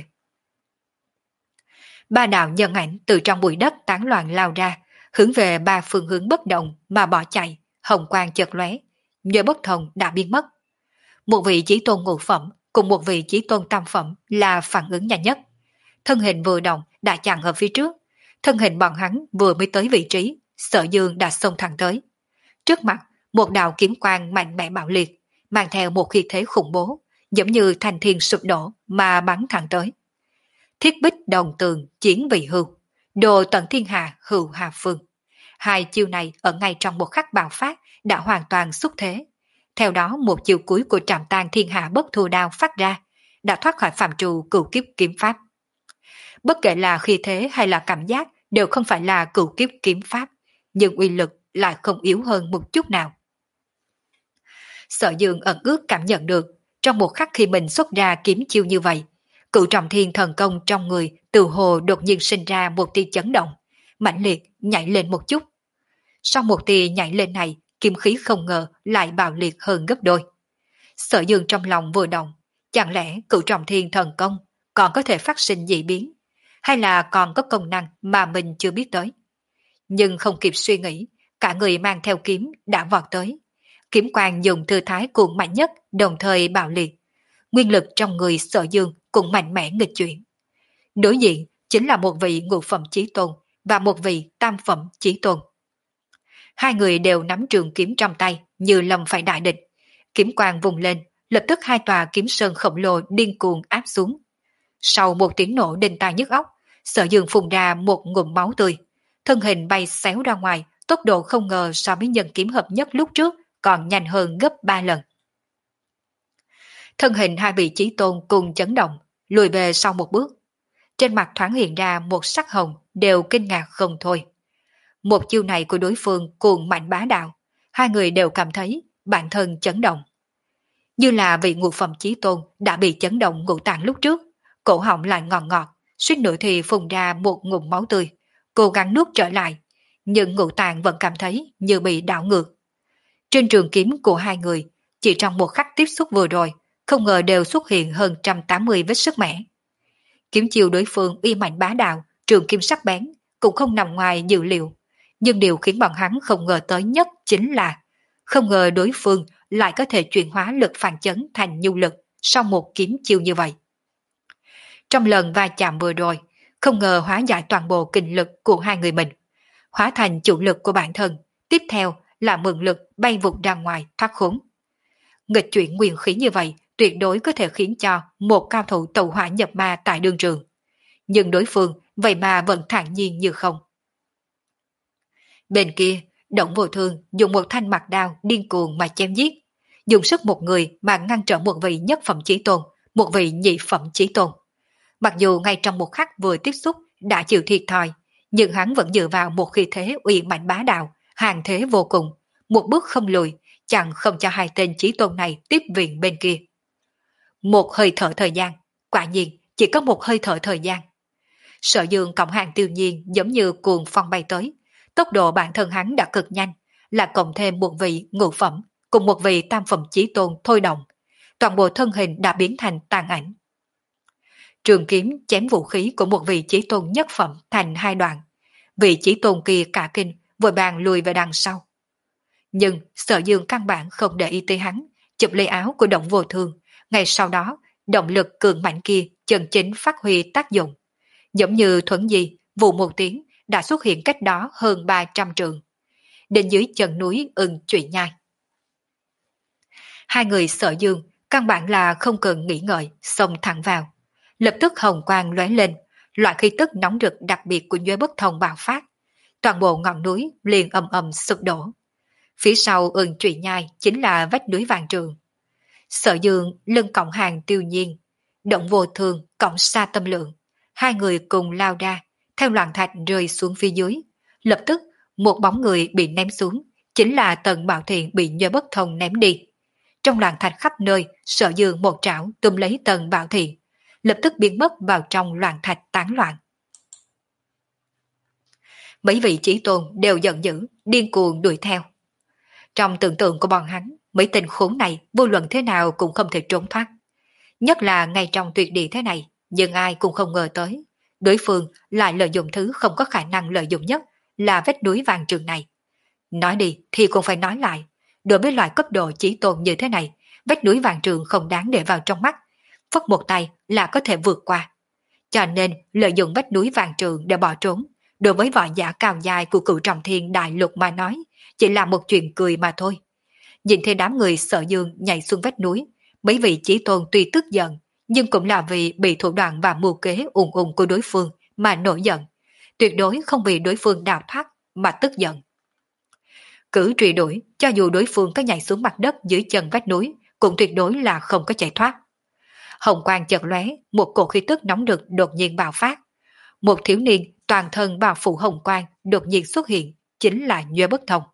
Ba đạo nhân ảnh từ trong bụi đất tán loạn lao ra, hướng về ba phương hướng bất động mà bỏ chạy, hồng quang chợt lóe, nhờ bất thông đã biến mất. Một vị chí tôn ngũ phẩm cùng một vị chí tôn tam phẩm là phản ứng nhanh nhất. Thân hình vừa động đã chặn ở phía trước, thân hình bọn hắn vừa mới tới vị trí, Sở Dương đã xông thẳng tới. Trước mặt, một đạo kiếm quang mạnh mẽ bạo liệt, mang theo một khí thế khủng bố, giống như thành thiên sụp đổ mà bắn thẳng tới. Thiết bích đồng tường chiến vị hưu, đồ tận thiên hạ hưu hà phương. Hai chiêu này ở ngay trong một khắc bạo phát đã hoàn toàn xuất thế. Theo đó một chiêu cuối của Trảm Tan Thiên Hạ Bất Thù Đao phát ra, đã thoát khỏi phạm trù cửu kiếp kiếm pháp. Bất kể là khí thế hay là cảm giác đều không phải là cửu kiếp kiếm pháp, nhưng uy lực lại không yếu hơn một chút nào. Sở Dương ẩn ước cảm nhận được, trong một khắc khi mình xuất ra kiếm chiêu như vậy, cửu trọng thiên thần công trong người từ hồ đột nhiên sinh ra một tia chấn động, mãnh liệt nhảy lên một chút. Sau một tia nhảy lên này, kiếm khí không ngờ lại bạo liệt hơn gấp đôi. Sở Dương trong lòng vừa động, chẳng lẽ cửu trọng thiên thần công còn có thể phát sinh dị biến, hay là còn có công năng mà mình chưa biết tới. Nhưng không kịp suy nghĩ, cả người mang theo kiếm đã vọt tới. Kiếm quang dùng thư thái cuồng mạnh nhất đồng thời bạo liệt. Nguyên lực trong người Sở Dương cũng mạnh mẽ nghịch chuyển. Đối diện chính là một vị ngũ phẩm chí tôn và một vị tam phẩm chí tôn. Hai người đều nắm trường kiếm trong tay như lâm phải đại địch. Kiếm quang vùng lên, lập tức hai tòa kiếm sơn khổng lồ điên cuồng áp xuống. Sau một tiếng nổ đinh tai nhức óc, Sở Dương phun ra một ngụm máu tươi, thân hình bay xéo ra ngoài, tốc độ không ngờ so với nhân kiếm hợp nhất lúc trước còn nhanh hơn gấp ba lần. Thân hình hai vị chí tôn cùng chấn động, lùi về sau một bước. Trên mặt thoáng hiện ra một sắc hồng, đều kinh ngạc không thôi. Một chiêu này của đối phương cuồng mạnh bá đạo, hai người đều cảm thấy bản thân chấn động. Như là vị ngũ phẩm chí tôn đã bị chấn động ngũ tạng lúc trước, cổ họng lại ngọt ngọt, suýt nữa thì phun ra một ngụm máu tươi, cố gắng nuốt trở lại, nhưng ngũ tạng vẫn cảm thấy như bị đảo ngược. Trên trường kiếm của hai người, chỉ trong một khắc tiếp xúc vừa rồi, không ngờ đều xuất hiện hơn một trăm tám mươi vết sức mẻ. Kiếm chiêu đối phương uy mạnh bá đạo, trường kim sắc bén, cũng không nằm ngoài dự liệu. Nhưng điều khiến bọn hắn không ngờ tới nhất chính là không ngờ đối phương lại có thể chuyển hóa lực phản chấn thành nhu lực sau một kiếm chiêu như vậy. Trong lần va chạm vừa rồi, không ngờ hóa giải toàn bộ kinh lực của hai người mình, hóa thành chủ lực của bản thân, tiếp theo là mượn lực bay vụt ra ngoài thoát khốn. Nghịch chuyển nguyên khí như vậy tuyệt đối có thể khiến cho một cao thủ tẩu hỏa nhập ma tại đương trường. Nhưng đối phương vậy mà vẫn thản nhiên như không. Bên kia, Động Vô Thương dùng một thanh mặt đao điên cuồng mà chém giết. dùng sức một người mà ngăn trở một vị nhất phẩm chí tôn, một vị nhị phẩm chí tôn. Mặc dù ngay trong một khắc vừa tiếp xúc đã chịu thiệt thòi, nhưng hắn vẫn dựa vào một khí thế uy mạnh bá đạo, hàng thế vô cùng, một bước không lùi, chẳng không cho hai tên chí tôn này tiếp viện bên kia. Một hơi thở thời gian, quả nhiên chỉ có một hơi thở thời gian. Sở Dương cộng hàng Tiêu Nhiên giống như cuồng phong bay tới, tốc độ bản thân hắn đã cực nhanh, là cộng thêm một vị ngũ phẩm cùng một vị tam phẩm chí tôn thôi động, toàn bộ thân hình đã biến thành tàn ảnh. Trường kiếm chém vũ khí của một vị chí tôn nhất phẩm thành hai đoạn, vị chí tôn kia cả kinh vội vàng lùi về đằng sau. Nhưng Sở Dương căn bản không để ý tới hắn, chụp lấy áo của Động Vô Thương, ngay sau đó động lực cường mạnh kia chân chính phát huy tác dụng, giống như thuẫn di vụ một tiếng đã xuất hiện cách đó hơn ba trăm trượng, đến dưới chân núi Ưng Trụy Nhai. Hai người Sở Dương căn bản là không cần nghĩ ngợi, xông thẳng vào. Lập tức hồng quang lóe lên, loại khí tức nóng rực đặc biệt của Nhuế Bất Thông bạo phát, toàn bộ ngọn núi liền ầm ầm sụp đổ. Phía sau Ưng Trụy Nhai chính là vách núi Vạn Trường. Sở Dương lưng cộng hàng Tiêu Nhiên, Động Vô Thương cộng Sa Tâm Lượng, hai người cùng lao ra, theo loạn thạch rơi xuống phía dưới. Lập tức một bóng người bị ném xuống, chính là Tần Bảo Thiện bị Nhuế Bất Thông ném đi. Trong loạn thạch khắp nơi, Sở Dương một trảo túm lấy Tần Bảo Thiện, lập tức biến mất vào trong loạn thạch tán loạn. Mấy vị chí tôn đều giận dữ, điên cuồng đuổi theo. Trong tưởng tượng của bọn hắn, mấy tên khốn này vô luận thế nào cũng không thể trốn thoát. Nhất là ngay trong tuyệt địa thế này, nhưng ai cũng không ngờ tới, đối phương lại lợi dụng thứ không có khả năng lợi dụng nhất là vách núi Vạn Trường này. Nói đi thì cũng phải nói lại, đối với loại cấp độ chí tôn như thế này, vách núi Vạn Trường không đáng để vào trong mắt, phất một tay là có thể vượt qua. Cho nên lợi dụng vách núi Vạn Trường để bỏ trốn, đối với võ giả cao dài của Cửu Trọng Thiên Đại Lục mà nói, chỉ là một chuyện cười mà thôi. Nhìn thấy đám người Sở Dương nhảy xuống vách núi, mấy vị chí tôn tuy tức giận, nhưng cũng là vì bị thủ đoạn và mưu kế ùng ùng của đối phương mà nổi giận, tuyệt đối không vì đối phương đào thoát mà tức giận. Cứ truy đuổi, cho dù đối phương có nhảy xuống mặt đất dưới chân vách núi, cũng tuyệt đối là không có chạy thoát. Hồng quang chợt lóe, một cổ khí tức nóng rực đột nhiên bạo phát. Một thiếu niên toàn thân bao phủ hồng quang đột nhiên xuất hiện, chính là Nhuế Bất Thông.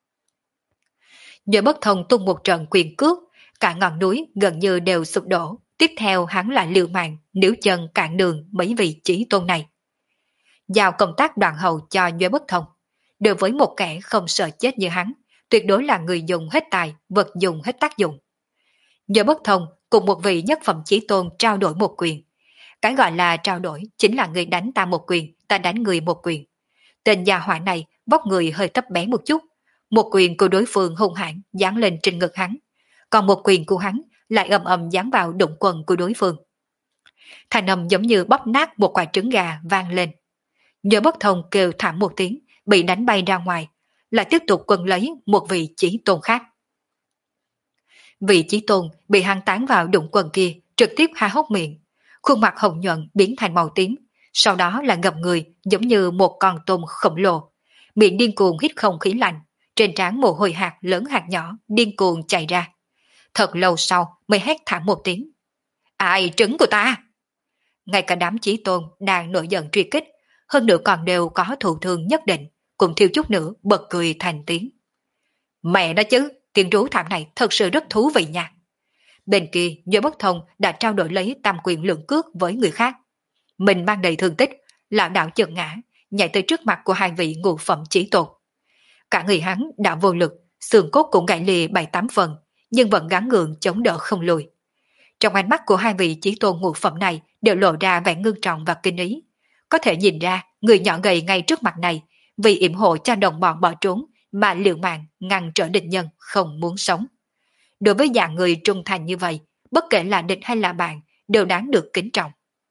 Nhuế Bất Thông tung một trận quyền cước, cả ngọn núi gần như đều sụp đổ. Tiếp theo hắn lại liều mạng, níu chân cản đường mấy vị chí tôn này. Giao công tác đoạn hậu cho Nhuế Bất Thông. Đối với một kẻ không sợ chết như hắn, tuyệt đối là người dùng hết tài, vật dùng hết tác dụng. Nhuế Bất Thông cùng một vị nhất phẩm chí tôn trao đổi một quyền. Cái gọi là trao đổi chính là người đánh ta một quyền, ta đánh người một quyền. Tên gia hỏa này vóc người hơi thấp bé một chút, một quyền của đối phương hung hãn giáng lên trên ngực hắn, còn một quyền của hắn lại ầm ầm giáng vào đụng quần của đối phương. Thanh âm giống như bóp nát một quả trứng gà vang lên. Nhuế Bất Thông kêu thảm một tiếng, bị đánh bay ra ngoài, lại tiếp tục quần lấy một vị chí tôn khác. Vị chí tôn bị hắn tán vào đụng quần kia, trực tiếp há hốc miệng, khuôn mặt hồng nhuận biến thành màu tím, sau đó là ngập người giống như một con tôm khổng lồ, miệng điên cuồng hít không khí lạnh, trên trán mồ hôi hạt lớn hạt nhỏ điên cuồng chảy ra. Thật lâu sau mới hét thảm một tiếng. Ai trứng của ta? Ngay cả đám chí tôn đang nổi giận truy kích, hơn nữa còn đều có thụ thương nhất định, cũng thiếu chút nữa bật cười thành tiếng. Mẹ nó chứ, tiếng rú thảm này thật sự rất thú vị nha. Bên kia, Nhuế Bất Thông đã trao đổi lấy tam quyền lượng cước với người khác. Mình mang đầy thương tích, lão đạo chợt ngã, nhảy tới trước mặt của hai vị ngũ phẩm chí tôn. Cả người hắn đã vô lực, xương cốt cũng gãy lìa bảy tám phần, nhưng vẫn gắng gượng chống đỡ không lùi. Trong ánh mắt của hai vị chí tôn ngũ phẩm này đều lộ ra vẻ ngưng trọng và kinh ý. Có thể nhìn ra người nhỏ gầy ngay trước mặt này vì yểm hộ cho đồng bọn bỏ trốn mà liều mạng ngăn trở địch nhân không muốn sống. Đối với dạng người trung thành như vậy, bất kể là địch hay là bạn đều đáng được kính trọng.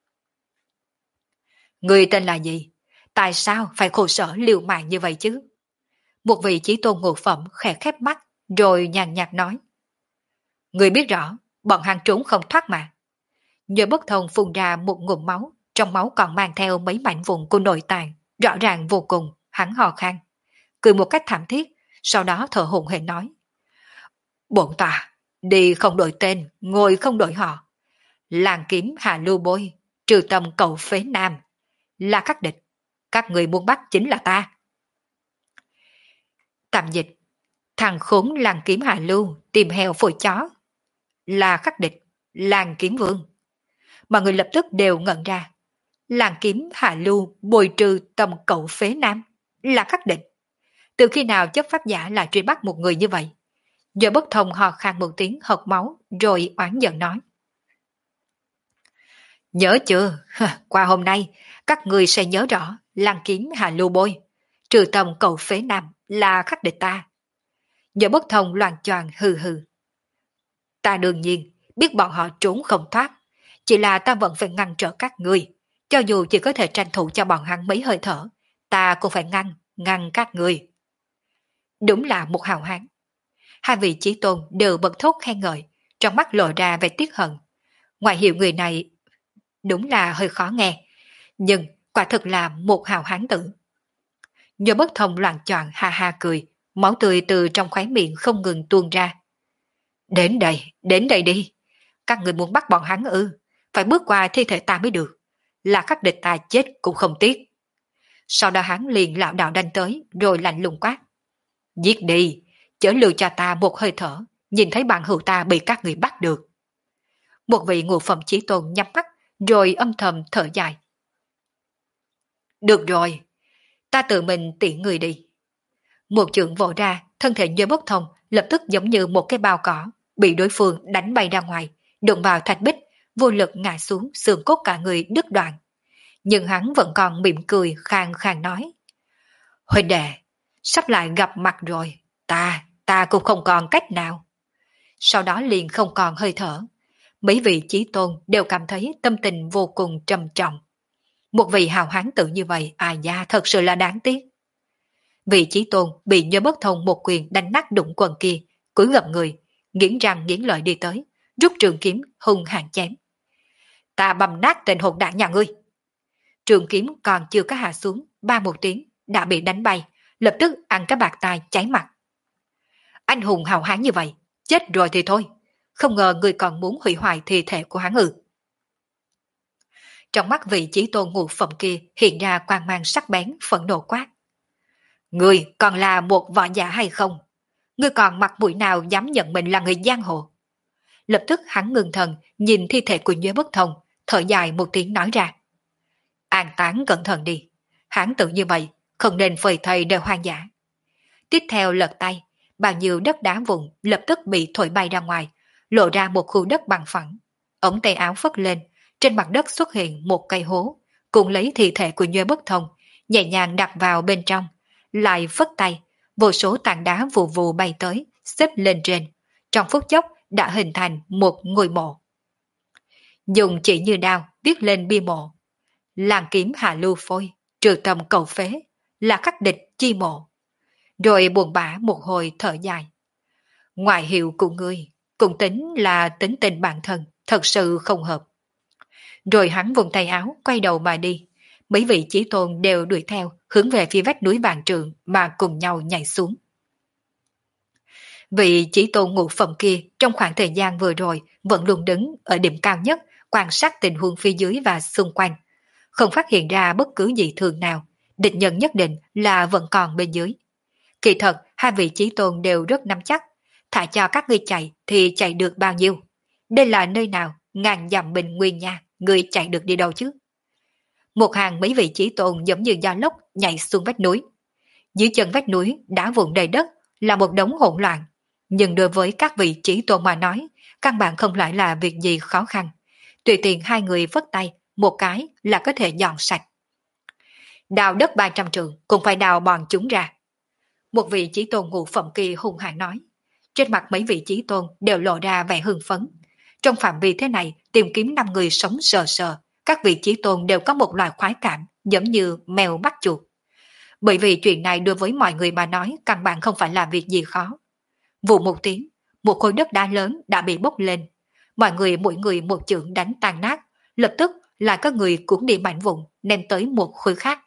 Người tên là gì? Tại sao phải khổ sở liều mạng như vậy chứ? Một vị chí tôn ngũ phẩm khẽ khép mắt rồi nhàn nhạt nói. Người biết rõ, bọn hắn trốn không thoát mà. Nhuế Bất Thông phun ra một ngụm máu, trong máu còn mang theo mấy mảnh vụn của nội tạng, rõ ràng vô cùng, hắn hò khan, cười một cách thảm thiết, sau đó thở hổn hển nói. Bổn tọa, Đi không đổi tên, ngồi không đổi họ. Làng kiếm Hà Lưu Bôi, trừ tầm cậu phế nam, là khắc địch. Các người muốn bắt chính là ta. Tạm dịch, thằng khốn làng kiếm Hà Lưu tìm heo phổi chó. Là khắc địch, làng kiếm vương. Mọi người lập tức đều ngẩn ra. Làng kiếm Hà Lưu bồi trừ tầm cậu phế nam, là khắc địch. Từ khi nào chấp pháp giả lại truy bắt một người như vậy? Giờ bất thông hò khan một tiếng hộc máu rồi oán giận nói. Nhớ chưa? Qua hôm nay, các người sẽ nhớ rõ làng kiếm Hà Lưu Bôi, trừ tầm cậu phế nam là khắc địch ta. Giờ bất thông loàn choạng hừ hừ. Ta đương nhiên biết bọn họ trốn không thoát, chỉ là ta vẫn phải ngăn trở các người. Cho dù chỉ có thể tranh thủ cho bọn hắn mấy hơi thở, ta cũng phải ngăn, ngăn các người. Đúng là một hào hán. Hai vị chí tôn đều bật thốt khen ngợi, trong mắt lộ ra vẻ tiếc hận. Ngoại hiệu người này đúng là hơi khó nghe, nhưng quả thực là một hào hán tử. Nhờ bất thông loạn choạng ha ha cười, máu tươi từ trong khóe miệng không ngừng tuôn ra. Đến đây, đến đây đi. Các người muốn bắt bọn hắn ư, phải bước qua thi thể ta mới được. Là khắc địch ta chết cũng không tiếc. Sau đó hắn liền lảo đảo đánh tới, rồi lạnh lùng quát. Giết đi, chớ lưu cho ta một hơi thở, nhìn thấy bạn hữu ta bị các người bắt được. Một vị ngũ phẩm chí tôn nhắm mắt, rồi âm thầm thở dài. Được rồi, ta tự mình tiện người đi. Một chưởng vỗ ra, thân thể Nhơ Bất Thông lập tức giống như một cái bao cỏ, bị đối phương đánh bay ra ngoài, đụng vào thạch bích, vô lực ngã xuống, xương cốt cả người đứt đoạn. Nhưng hắn vẫn còn mỉm cười khang khang nói. Huynh đệ, sắp lại gặp mặt rồi, ta, ta cũng không còn cách nào. Sau đó liền không còn hơi thở. Mấy vị chí tôn đều cảm thấy tâm tình vô cùng trầm trọng. Một vị hào hán tự như vậy, à da, thật sự là đáng tiếc. Vị chí tôn bị Nhơ Bất Thông một quyền đánh nát đụng quần kia, cúi gập người, nghiến răng nghiến lợi đi tới, rút trường kiếm hung hãn chém. Ta bầm nát tên hồn đảng nhà ngươi. Trường kiếm còn chưa có hạ xuống, ba một tiếng đã bị đánh bay, lập tức ăn cái bạc tai cháy mặt. Anh hùng hào hán như vậy, chết rồi thì thôi, không ngờ người còn muốn hủy hoại thi thể của hắn ư. Trong mắt vị chí tôn ngũ phẩm kia hiện ra quang mang sắc bén, phẫn nộ quát. Người còn là một võ giả hay không? Ngươi còn mặt mũi nào dám nhận mình là người giang hồ? Lập tức hắn ngừng thần, nhìn thi thể của Nhuế Bất Thông, thở dài một tiếng nói ra. An táng cẩn thận đi, hắn tự như vậy, không nên phơi thây đều hoang dã. Tiếp theo lật tay, bao nhiêu đất đá vụn lập tức bị thổi bay ra ngoài, lộ ra một khu đất bằng phẳng. Ống tay áo phất lên, trên mặt đất xuất hiện một cây hố, cùng lấy thi thể của Nhuế Bất Thông, nhẹ nhàng đặt vào bên trong, lại phất tay, vô số tảng đá vù vù bay tới, xếp lên trên, trong phút chốc đã hình thành một ngôi mộ. Dùng chỉ như đao viết lên bia mộ. Làng kiếm Hạ Lưu Phôi, trừ tầm cầu phế, là khắc địch chi mộ. Rồi buồn bã một hồi thở dài. Ngoại hiệu của ngươi, cũng tính là tính tình bản thân, thật sự không hợp. Rồi hắn vùng tay áo, quay đầu mà đi. Mấy vị chí tôn đều đuổi theo, hướng về phía vách núi vạn trượng mà cùng nhau nhảy xuống. Vị chí tôn ngũ phẩm kia trong khoảng thời gian vừa rồi vẫn luôn đứng ở điểm cao nhất, quan sát tình huống phía dưới và xung quanh. Không phát hiện ra bất cứ gì thường nào, địch nhân nhất định là vẫn còn bên dưới. Kỳ thật, hai vị chí tôn đều rất nắm chắc, thả cho các ngươi chạy thì chạy được bao nhiêu. Đây là nơi nào, ngàn dặm bình nguyên nha, ngươi chạy được đi đâu chứ? Một hàng mấy vị chí tôn giống như gió lốc nhảy xuống vách núi. Dưới chân vách núi đá vụn đầy đất là một đống hỗn loạn, nhưng đối với các vị chí tôn mà nói, căn bản không lại là việc gì khó khăn. Tùy tiện hai người vất tay, một cái là có thể dọn sạch. Đào đất ba trăm trượng cũng phải đào bọn chúng ra. Một vị chí tôn ngũ phẩm kỳ hung hãn nói. Trên mặt mấy vị chí tôn đều lộ ra vẻ hưng phấn. Trong phạm vi thế này tìm kiếm năm người sống sờ sờ, các vị chí tôn đều có một loại khoái cảm giống như mèo bắt chuột. Bởi vì chuyện này đối với mọi người mà nói căn bản không phải là việc gì khó. Vụ một tiếng, một khối đất đá lớn đã bị bốc lên. Mọi người mỗi người một chưởng đánh tan nát, lập tức là có người cuốn đi mảnh vụn ném tới một khối khác.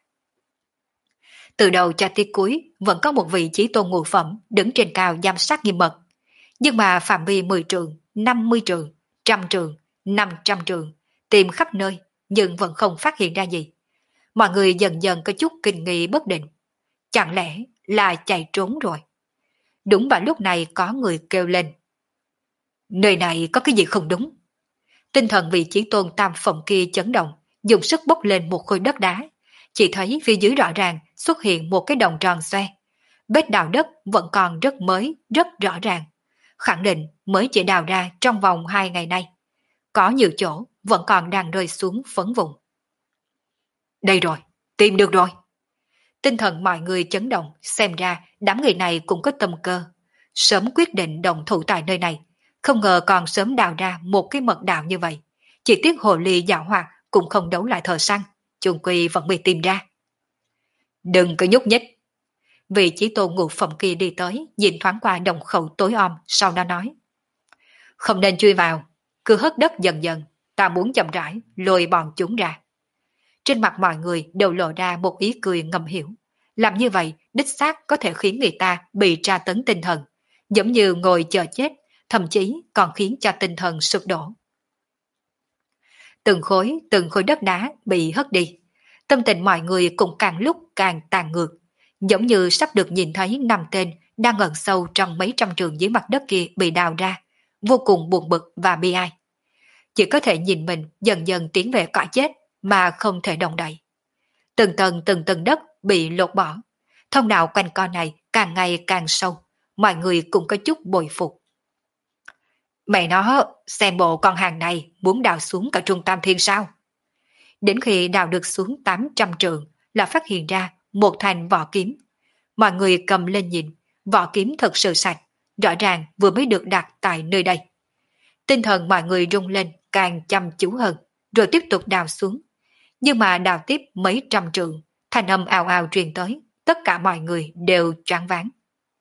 Từ đầu cho tới cuối vẫn có một vị chí tôn ngũ phẩm đứng trên cao giám sát nghiêm mật. Nhưng mà phạm vi mười trường, năm mươi trường, trăm trường, năm trăm trường, tìm khắp nơi, nhưng vẫn không phát hiện ra gì. Mọi người dần dần có chút kinh nghi bất định. Chẳng lẽ là chạy trốn rồi? Đúng vào lúc này có người kêu lên. Nơi này có cái gì không đúng? Tinh thần vị trí tôn tam phòng kia chấn động, dùng sức bốc lên một khối đất đá. Chỉ thấy phía dưới rõ ràng xuất hiện một cái đồng tròn xoe. Vết đào đất vẫn còn rất mới, rất rõ ràng. Khẳng định mới chỉ đào ra trong vòng hai ngày nay. Có nhiều chỗ vẫn còn đang rơi xuống phấn vụn. Đây rồi, tìm được rồi. Tinh thần mọi người chấn động, xem ra đám người này cũng có tâm cơ. Sớm quyết định động thủ tại nơi này, không ngờ còn sớm đào ra một cái mật đạo như vậy. Chỉ tiếc hồ ly dạo hoạt cũng không đấu lại thợ săn, chung quy vẫn bị tìm ra. Đừng có nhúc nhích. Vị chỉ tôn ngụ phẩm kia đi tới, nhìn thoáng qua đồng khẩu tối om, sau đó nói. Không nên chui vào, cứ hất đất dần dần, ta muốn chậm rãi, lôi bọn chúng ra. Trên mặt mọi người đều lộ ra một ý cười ngầm hiểu. Làm như vậy, đích xác có thể khiến người ta bị tra tấn tinh thần, giống như ngồi chờ chết, thậm chí còn khiến cho tinh thần sụp đổ. Từng khối, từng khối đất đá bị hất đi. Tâm tình mọi người cũng càng lúc càng tàn ngược, giống như sắp được nhìn thấy năm tên đang ẩn sâu trong mấy trăm trường dưới mặt đất kia bị đào ra, vô cùng buồn bực và bi ai. Chỉ có thể nhìn mình dần dần tiến về cõi chết mà không thể động đậy. Từng tầng từng tầng đất bị lột bỏ, thông đạo quanh co này càng ngày càng sâu, mọi người cũng có chút bội phục. Mẹ nó, xem bộ con hàng này muốn đào xuống cả trung tam thiên sao? Đến khi đào được xuống tám trăm trường là phát hiện ra một thanh vỏ kiếm. Mọi người cầm lên nhìn, vỏ kiếm thật sự sạch, rõ ràng vừa mới được đặt tại nơi đây. Tinh thần mọi người rung lên càng chăm chú hơn, rồi tiếp tục đào xuống. Nhưng mà đào tiếp mấy trăm trường, thanh âm ào ào truyền tới, tất cả mọi người đều choáng váng.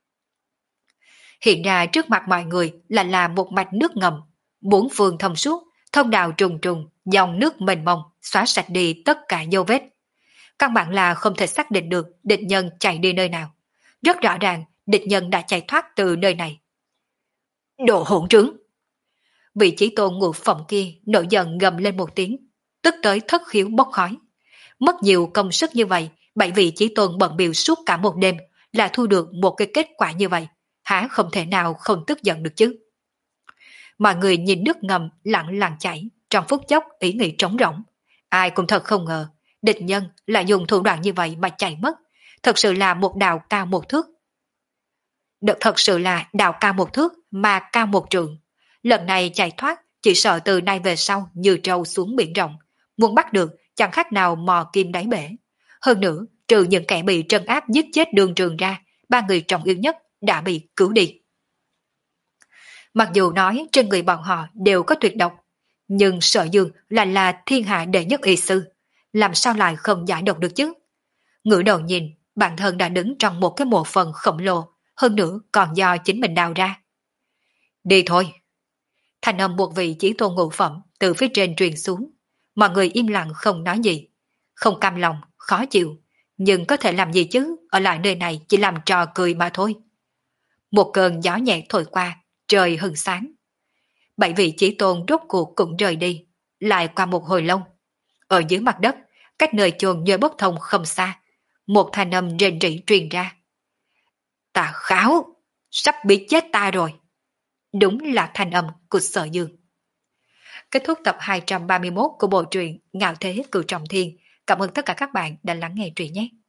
Hiện ra trước mặt mọi người là là một mạch nước ngầm, bốn phương thông suốt, thông đạo trùng trùng, dòng nước mênh mông, xóa sạch đi tất cả dấu vết. Căn bản là không thể xác định được địch nhân chạy đi nơi nào. Rất rõ ràng, địch nhân đã chạy thoát từ nơi này. Đồ hỗn trướng! Vị trí tôn ngụ phẩm kia nổi giận gầm lên một tiếng, tức tới thất khiếu bốc khói. Mất nhiều công sức như vậy, bảy vị chí tôn bận biểu suốt cả một đêm là thu được một cái kết quả như vậy, há không thể nào không tức giận được chứ. Mọi người nhìn nước ngầm lặng lặng chảy, trong phút chốc ý nghĩ trống rỗng. Ai cũng thật không ngờ, địch nhân lại dùng thủ đoạn như vậy mà chạy mất, thật sự là một đào cao một thước. Được thật sự là đào cao một thước mà cao một trượng. Lần này chạy thoát, chỉ sợ từ nay về sau như trâu xuống biển rộng, muốn bắt được chẳng khác nào mò kim đáy bể. Hơn nữa, trừ những kẻ bị trấn áp giết chết đường trường ra, ba người trọng yếu nhất đã bị cứu đi. Mặc dù nói trên người bọn họ đều có tuyệt độc, nhưng Sở Dương là là thiên hạ đệ nhất y sư, làm sao lại không giải độc được chứ? Ngửa đầu nhìn, bản thân đã đứng trong một cái mộ phần khổng lồ, hơn nữa còn do chính mình đào ra. Đi thôi. Thành âm một vị chí tôn ngũ phẩm từ phía trên truyền xuống. Mọi người im lặng không nói gì. Không cam lòng, khó chịu. Nhưng có thể làm gì chứ, ở lại nơi này chỉ làm trò cười mà thôi. Một cơn gió nhẹ thổi qua, trời hừng sáng. Bảy vị chí tôn rốt cuộc cũng rời đi. Lại qua một hồi lâu. Ở dưới mặt đất, cách nơi chôn nhờ bốc thông không xa, một thanh âm rền rỉ truyền ra. Ta kháo, sắp bị chết ta rồi. Đúng là thanh âm của Sở Dương. Kết thúc tập hai trăm ba mươi mốt của bộ truyện Ngạo Thế Cửu Trọng Thiên. Cảm ơn tất cả các bạn đã lắng nghe truyện nhé.